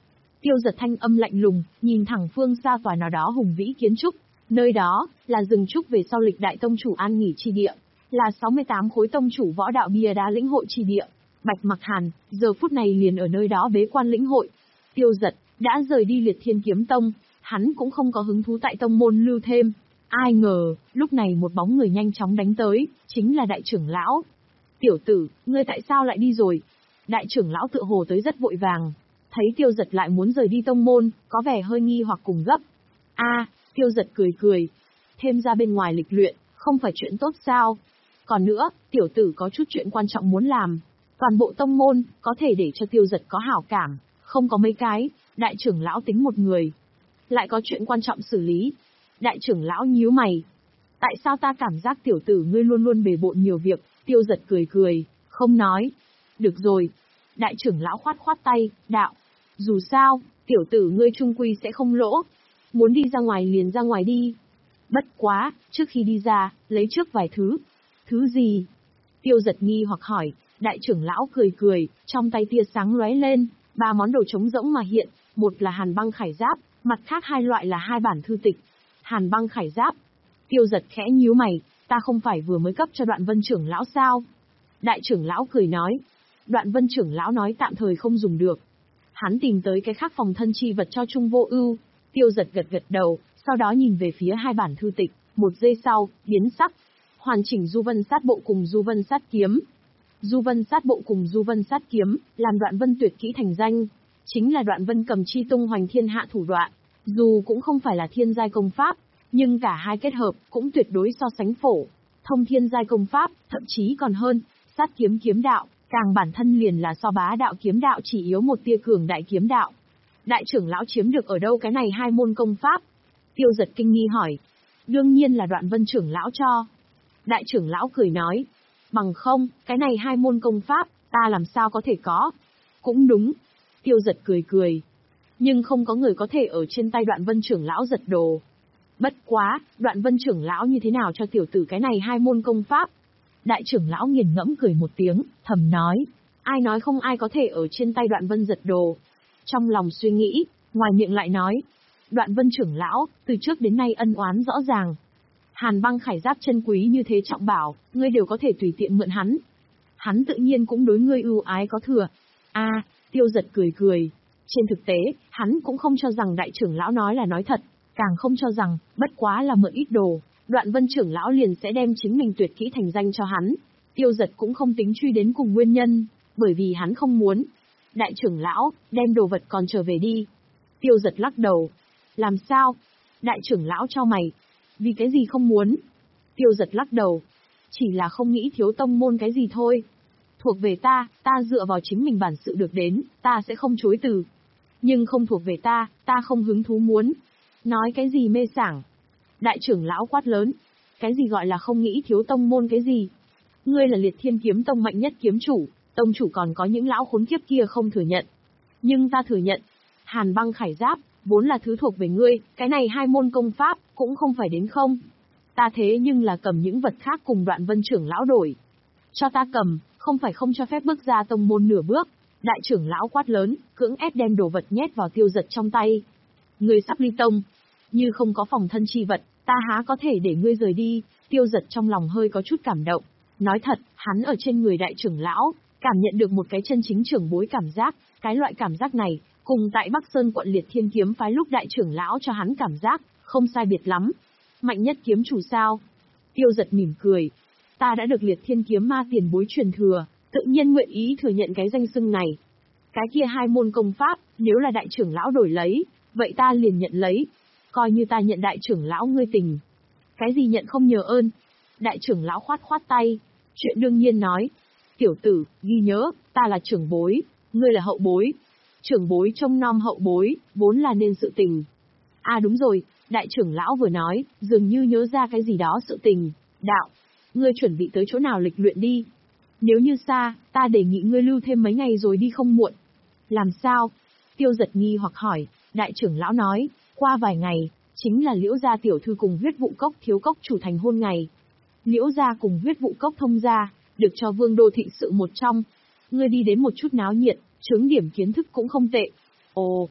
Tiêu Giật thanh âm lạnh lùng, nhìn thẳng phương xa tòa nào đó hùng vĩ kiến trúc. Nơi đó, là rừng trúc về sau lịch đại tông chủ an nghỉ chi địa, là sáu mươi tám khối tông chủ võ đạo bia đá lĩnh hội chi địa. Bạch Mặc Hàn, giờ phút này liền ở nơi đó bế quan lĩnh hội. Tiêu Giật, đã rời đi Liệt Thiên Kiếm Tông, hắn cũng không có hứng thú tại tông môn lưu thêm. Ai ngờ, lúc này một bóng người nhanh chóng đánh tới, chính là đại trưởng lão. Tiểu tử, ngươi tại sao lại đi rồi? Đại trưởng lão tựa hồ tới rất vội vàng. Thấy Tiêu Giật lại muốn rời đi tông môn, có vẻ hơi nghi hoặc cùng gấp. A, Tiêu Giật cười cười. Thêm ra bên ngoài lịch luyện, không phải chuyện tốt sao? Còn nữa, tiểu tử có chút chuyện quan trọng muốn làm. Toàn bộ tông môn, có thể để cho Tiêu Giật có hảo cảm, không có mấy cái, đại trưởng lão tính một người. Lại có chuyện quan trọng xử lý. Đại trưởng lão nhíu mày. Tại sao ta cảm giác tiểu tử ngươi luôn luôn bề bộn nhiều việc? Tiêu Giật cười cười, không nói. Được rồi. Đại trưởng lão khoát khoát tay, đạo. Dù sao, tiểu tử ngươi trung quy sẽ không lỗ. Muốn đi ra ngoài liền ra ngoài đi. Bất quá, trước khi đi ra, lấy trước vài thứ. Thứ gì? Tiêu Giật nghi hoặc hỏi. Đại trưởng lão cười cười, trong tay tia sáng lóe lên, ba món đồ trống rỗng mà hiện, một là hàn băng khải giáp, mặt khác hai loại là hai bản thư tịch. Hàn băng khải giáp. Tiêu Giật khẽ nhíu mày, ta không phải vừa mới cấp cho Đoạn Vân trưởng lão sao? Đại trưởng lão cười nói. Đoạn Vân trưởng lão nói tạm thời không dùng được. Hắn tìm tới cái khác phòng thân chi vật cho Trung Vô Ưu. Tiêu Giật gật gật đầu, sau đó nhìn về phía hai bản thư tịch, một giây sau, biến sắc. Hoàn chỉnh Du Vân Sát Bộ cùng Du Vân Sát Kiếm. Du Vân Sát Bộ cùng Du Vân Sát Kiếm, làm Đoạn Vân tuyệt kỹ thành danh, chính là Đoạn Vân cầm chi tung hoành thiên hạ thủ đoạn. Dù cũng không phải là thiên giai công pháp, nhưng cả hai kết hợp cũng tuyệt đối so sánh phổ thông thiên giai công pháp, thậm chí còn hơn. Sát kiếm kiếm đạo, càng bản thân liền là so bá đạo kiếm đạo chỉ yếu một tia cường đại kiếm đạo. Đại trưởng lão chiếm được ở đâu cái này hai môn công pháp? Tiêu Giật kinh nghi hỏi. Đương nhiên là Đoạn Vân trưởng lão cho. Đại trưởng lão cười nói. Bằng không, cái này hai môn công pháp, ta làm sao có thể có? Cũng đúng. Tiêu Giật cười cười. Nhưng không có người có thể ở trên tay Đoạn Vân trưởng lão giật đồ. Bất quá, Đoạn Vân trưởng lão như thế nào cho tiểu tử cái này hai môn công pháp? Đại trưởng lão nghiền ngẫm cười một tiếng, thầm nói. Ai nói không ai có thể ở trên tay Đoạn Vân giật đồ? Trong lòng suy nghĩ, ngoài miệng lại nói. Đoạn Vân trưởng lão, từ trước đến nay ân oán rõ ràng. Hàn băng khải giáp chân quý như thế trọng bảo, ngươi đều có thể tùy tiện mượn hắn. Hắn tự nhiên cũng đối ngươi ưu ái có thừa. A, Tiêu Giật cười cười. Trên thực tế, hắn cũng không cho rằng đại trưởng lão nói là nói thật, càng không cho rằng, bất quá là mượn ít đồ, Đoạn Vân trưởng lão liền sẽ đem chính mình tuyệt kỹ thành danh cho hắn. Tiêu Giật cũng không tính truy đến cùng nguyên nhân, bởi vì hắn không muốn. Đại trưởng lão, đem đồ vật còn trở về đi. Tiêu Giật lắc đầu. Làm sao? Đại trưởng lão cho mày. Vì cái gì không muốn? Tiêu Giật lắc đầu. Chỉ là không nghĩ thiếu tông môn cái gì thôi. Thuộc về ta, ta dựa vào chính mình bản sự được đến, ta sẽ không chối từ. Nhưng không thuộc về ta, ta không hứng thú muốn. Nói cái gì mê sảng? Đại trưởng lão quát lớn. Cái gì gọi là không nghĩ thiếu tông môn cái gì? Ngươi là Liệt Thiên Kiếm Tông mạnh nhất kiếm chủ, tông chủ còn có những lão khốn kiếp kia không thừa nhận. Nhưng ta thừa nhận. Hàn băng khải giáp, vốn là thứ thuộc về ngươi, cái này hai môn công pháp, cũng không phải đến không. Ta thế nhưng là cầm những vật khác cùng Đoạn Vân trưởng lão đổi. Cho ta cầm, không phải không cho phép bước ra tông môn nửa bước. Đại trưởng lão quát lớn, cưỡng ép đem đồ vật nhét vào Tiêu Giật trong tay. Ngươi sắp ly tông, như không có phòng thân chi vật, ta há có thể để ngươi rời đi. Tiêu Giật trong lòng hơi có chút cảm động. Nói thật, hắn ở trên người đại trưởng lão, cảm nhận được một cái chân chính trưởng bối cảm giác, cái loại cảm giác này, cùng tại Bắc Sơn quận Liệt Thiên Kiếm phái lúc đại trưởng lão cho hắn cảm giác, không sai biệt lắm. Mạnh nhất kiếm chủ sao? Tiêu Giật mỉm cười. Ta đã được Liệt Thiên Kiếm ma tiền bối truyền thừa, tự nhiên nguyện ý thừa nhận cái danh xưng này. Cái kia hai môn công pháp, nếu là đại trưởng lão đổi lấy, vậy ta liền nhận lấy. Coi như ta nhận đại trưởng lão ngươi tình. Cái gì nhận không nhờ ơn? Đại trưởng lão khoát khoát tay. Chuyện đương nhiên nói. Tiểu tử, ghi nhớ, ta là trưởng bối, ngươi là hậu bối. Trưởng bối trông nom hậu bối, vốn là nên sự tình. À đúng rồi, đại trưởng lão vừa nói, dường như nhớ ra cái gì đó sự tình. Đạo, ngươi chuẩn bị tới chỗ nào lịch luyện đi. Nếu như xa, ta đề nghị ngươi lưu thêm mấy ngày rồi đi không muộn. Làm sao? Tiêu Giật nghi hoặc hỏi. Đại trưởng lão nói, qua vài ngày, chính là Liễu gia tiểu thư cùng Huyết Vụ Cốc thiếu cốc chủ thành hôn ngày. Liễu gia cùng Huyết Vụ Cốc thông gia, được cho vương đô thịnh sự một trong. Ngươi đi đến một chút náo nhiệt, chướng điểm kiến thức cũng không tệ. Ồ,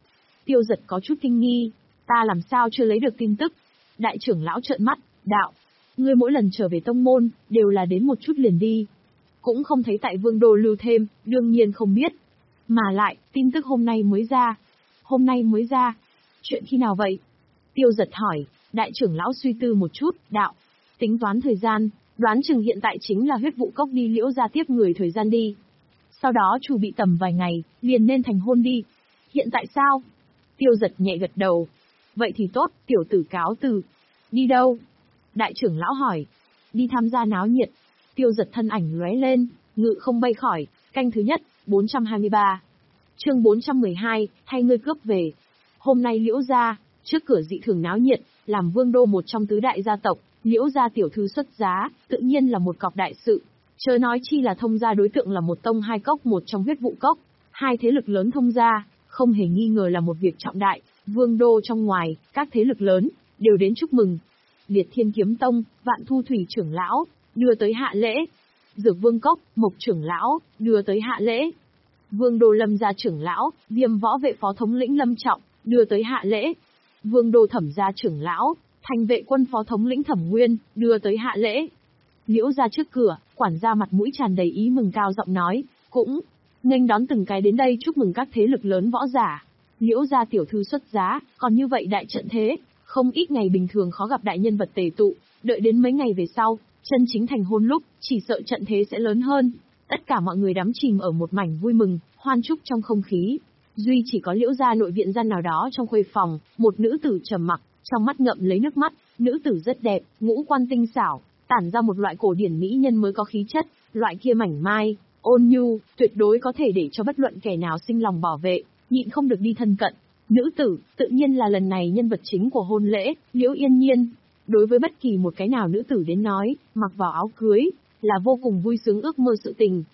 Tiêu Giật có chút kinh nghi, ta làm sao chưa lấy được tin tức? Đại trưởng lão trợn mắt, đạo, ngươi mỗi lần trở về tông môn, đều là đến một chút liền đi. Cũng không thấy tại Vương Đô lưu thêm, đương nhiên không biết. Mà lại, tin tức hôm nay mới ra. Hôm nay mới ra. Chuyện khi nào vậy? Tiêu Giật hỏi, đại trưởng lão suy tư một chút, đạo. Tính toán thời gian, đoán chừng hiện tại chính là huyết vụ cốc đi Liễu gia tiếp người thời gian đi. Sau đó chủ bị tầm vài ngày, liền nên thành hôn đi. Hiện tại sao? Tiêu Giật nhẹ gật đầu. Vậy thì tốt, tiểu tử cáo từ. Đi đâu? Đại trưởng lão hỏi. Đi tham gia náo nhiệt. Tiêu Giật thân ảnh lóe lên, ngự không bay khỏi. Canh thứ nhất, bốn trăm hai mươi ba. Chương bốn trăm mười hai, hay ngươi cướp về. Hôm nay Liễu gia, trước cửa dị thường náo nhiệt, làm Vương Đô một trong tứ đại gia tộc, Liễu gia tiểu thư xuất giá, tự nhiên là một cọc đại sự. Chớ nói chi là thông gia đối tượng là một tông hai cốc một trong huyết vụ cốc, hai thế lực lớn thông gia, không hề nghi ngờ là một việc trọng đại. Vương Đô trong ngoài, các thế lực lớn đều đến chúc mừng. Liệt Thiên Kiếm Tông, Vạn Thu Thủy trưởng lão đưa tới hạ lễ. Dược Vương Cốc, Mộc trưởng lão đưa tới hạ lễ. Vương Đô Lâm gia trưởng lão, Viêm võ vệ phó thống lĩnh Lâm Trọng đưa tới hạ lễ. Vương Đô Thẩm gia trưởng lão, Thành vệ quân phó thống lĩnh Thẩm Nguyên đưa tới hạ lễ. Liễu gia trước cửa, quản gia mặt mũi tràn đầy ý mừng cao giọng nói, cũng nghênh đón từng cái đến đây chúc mừng các thế lực lớn võ giả. Liễu gia tiểu thư xuất giá, còn như vậy đại trận thế, không ít ngày bình thường khó gặp đại nhân vật tề tụ, đợi đến mấy ngày về sau, chân chính thành hôn lúc, chỉ sợ trận thế sẽ lớn hơn. Tất cả mọi người đắm chìm ở một mảnh vui mừng, hoan chúc trong không khí. Duy chỉ có Liễu gia nội viện gian nào đó trong khuê phòng, một nữ tử trầm mặc, trong mắt ngậm lấy nước mắt. Nữ tử rất đẹp, ngũ quan tinh xảo, tản ra một loại cổ điển mỹ nhân mới có khí chất, loại kia mảnh mai, ôn nhu, tuyệt đối có thể để cho bất luận kẻ nào sinh lòng bảo vệ, nhịn không được đi thân cận. Nữ tử, tự nhiên là lần này nhân vật chính của hôn lễ, Liễu Yên Nhiên. Đối với bất kỳ một cái nào nữ tử đến nói, mặc vào áo cưới, là vô cùng vui sướng ước mơ sự tình,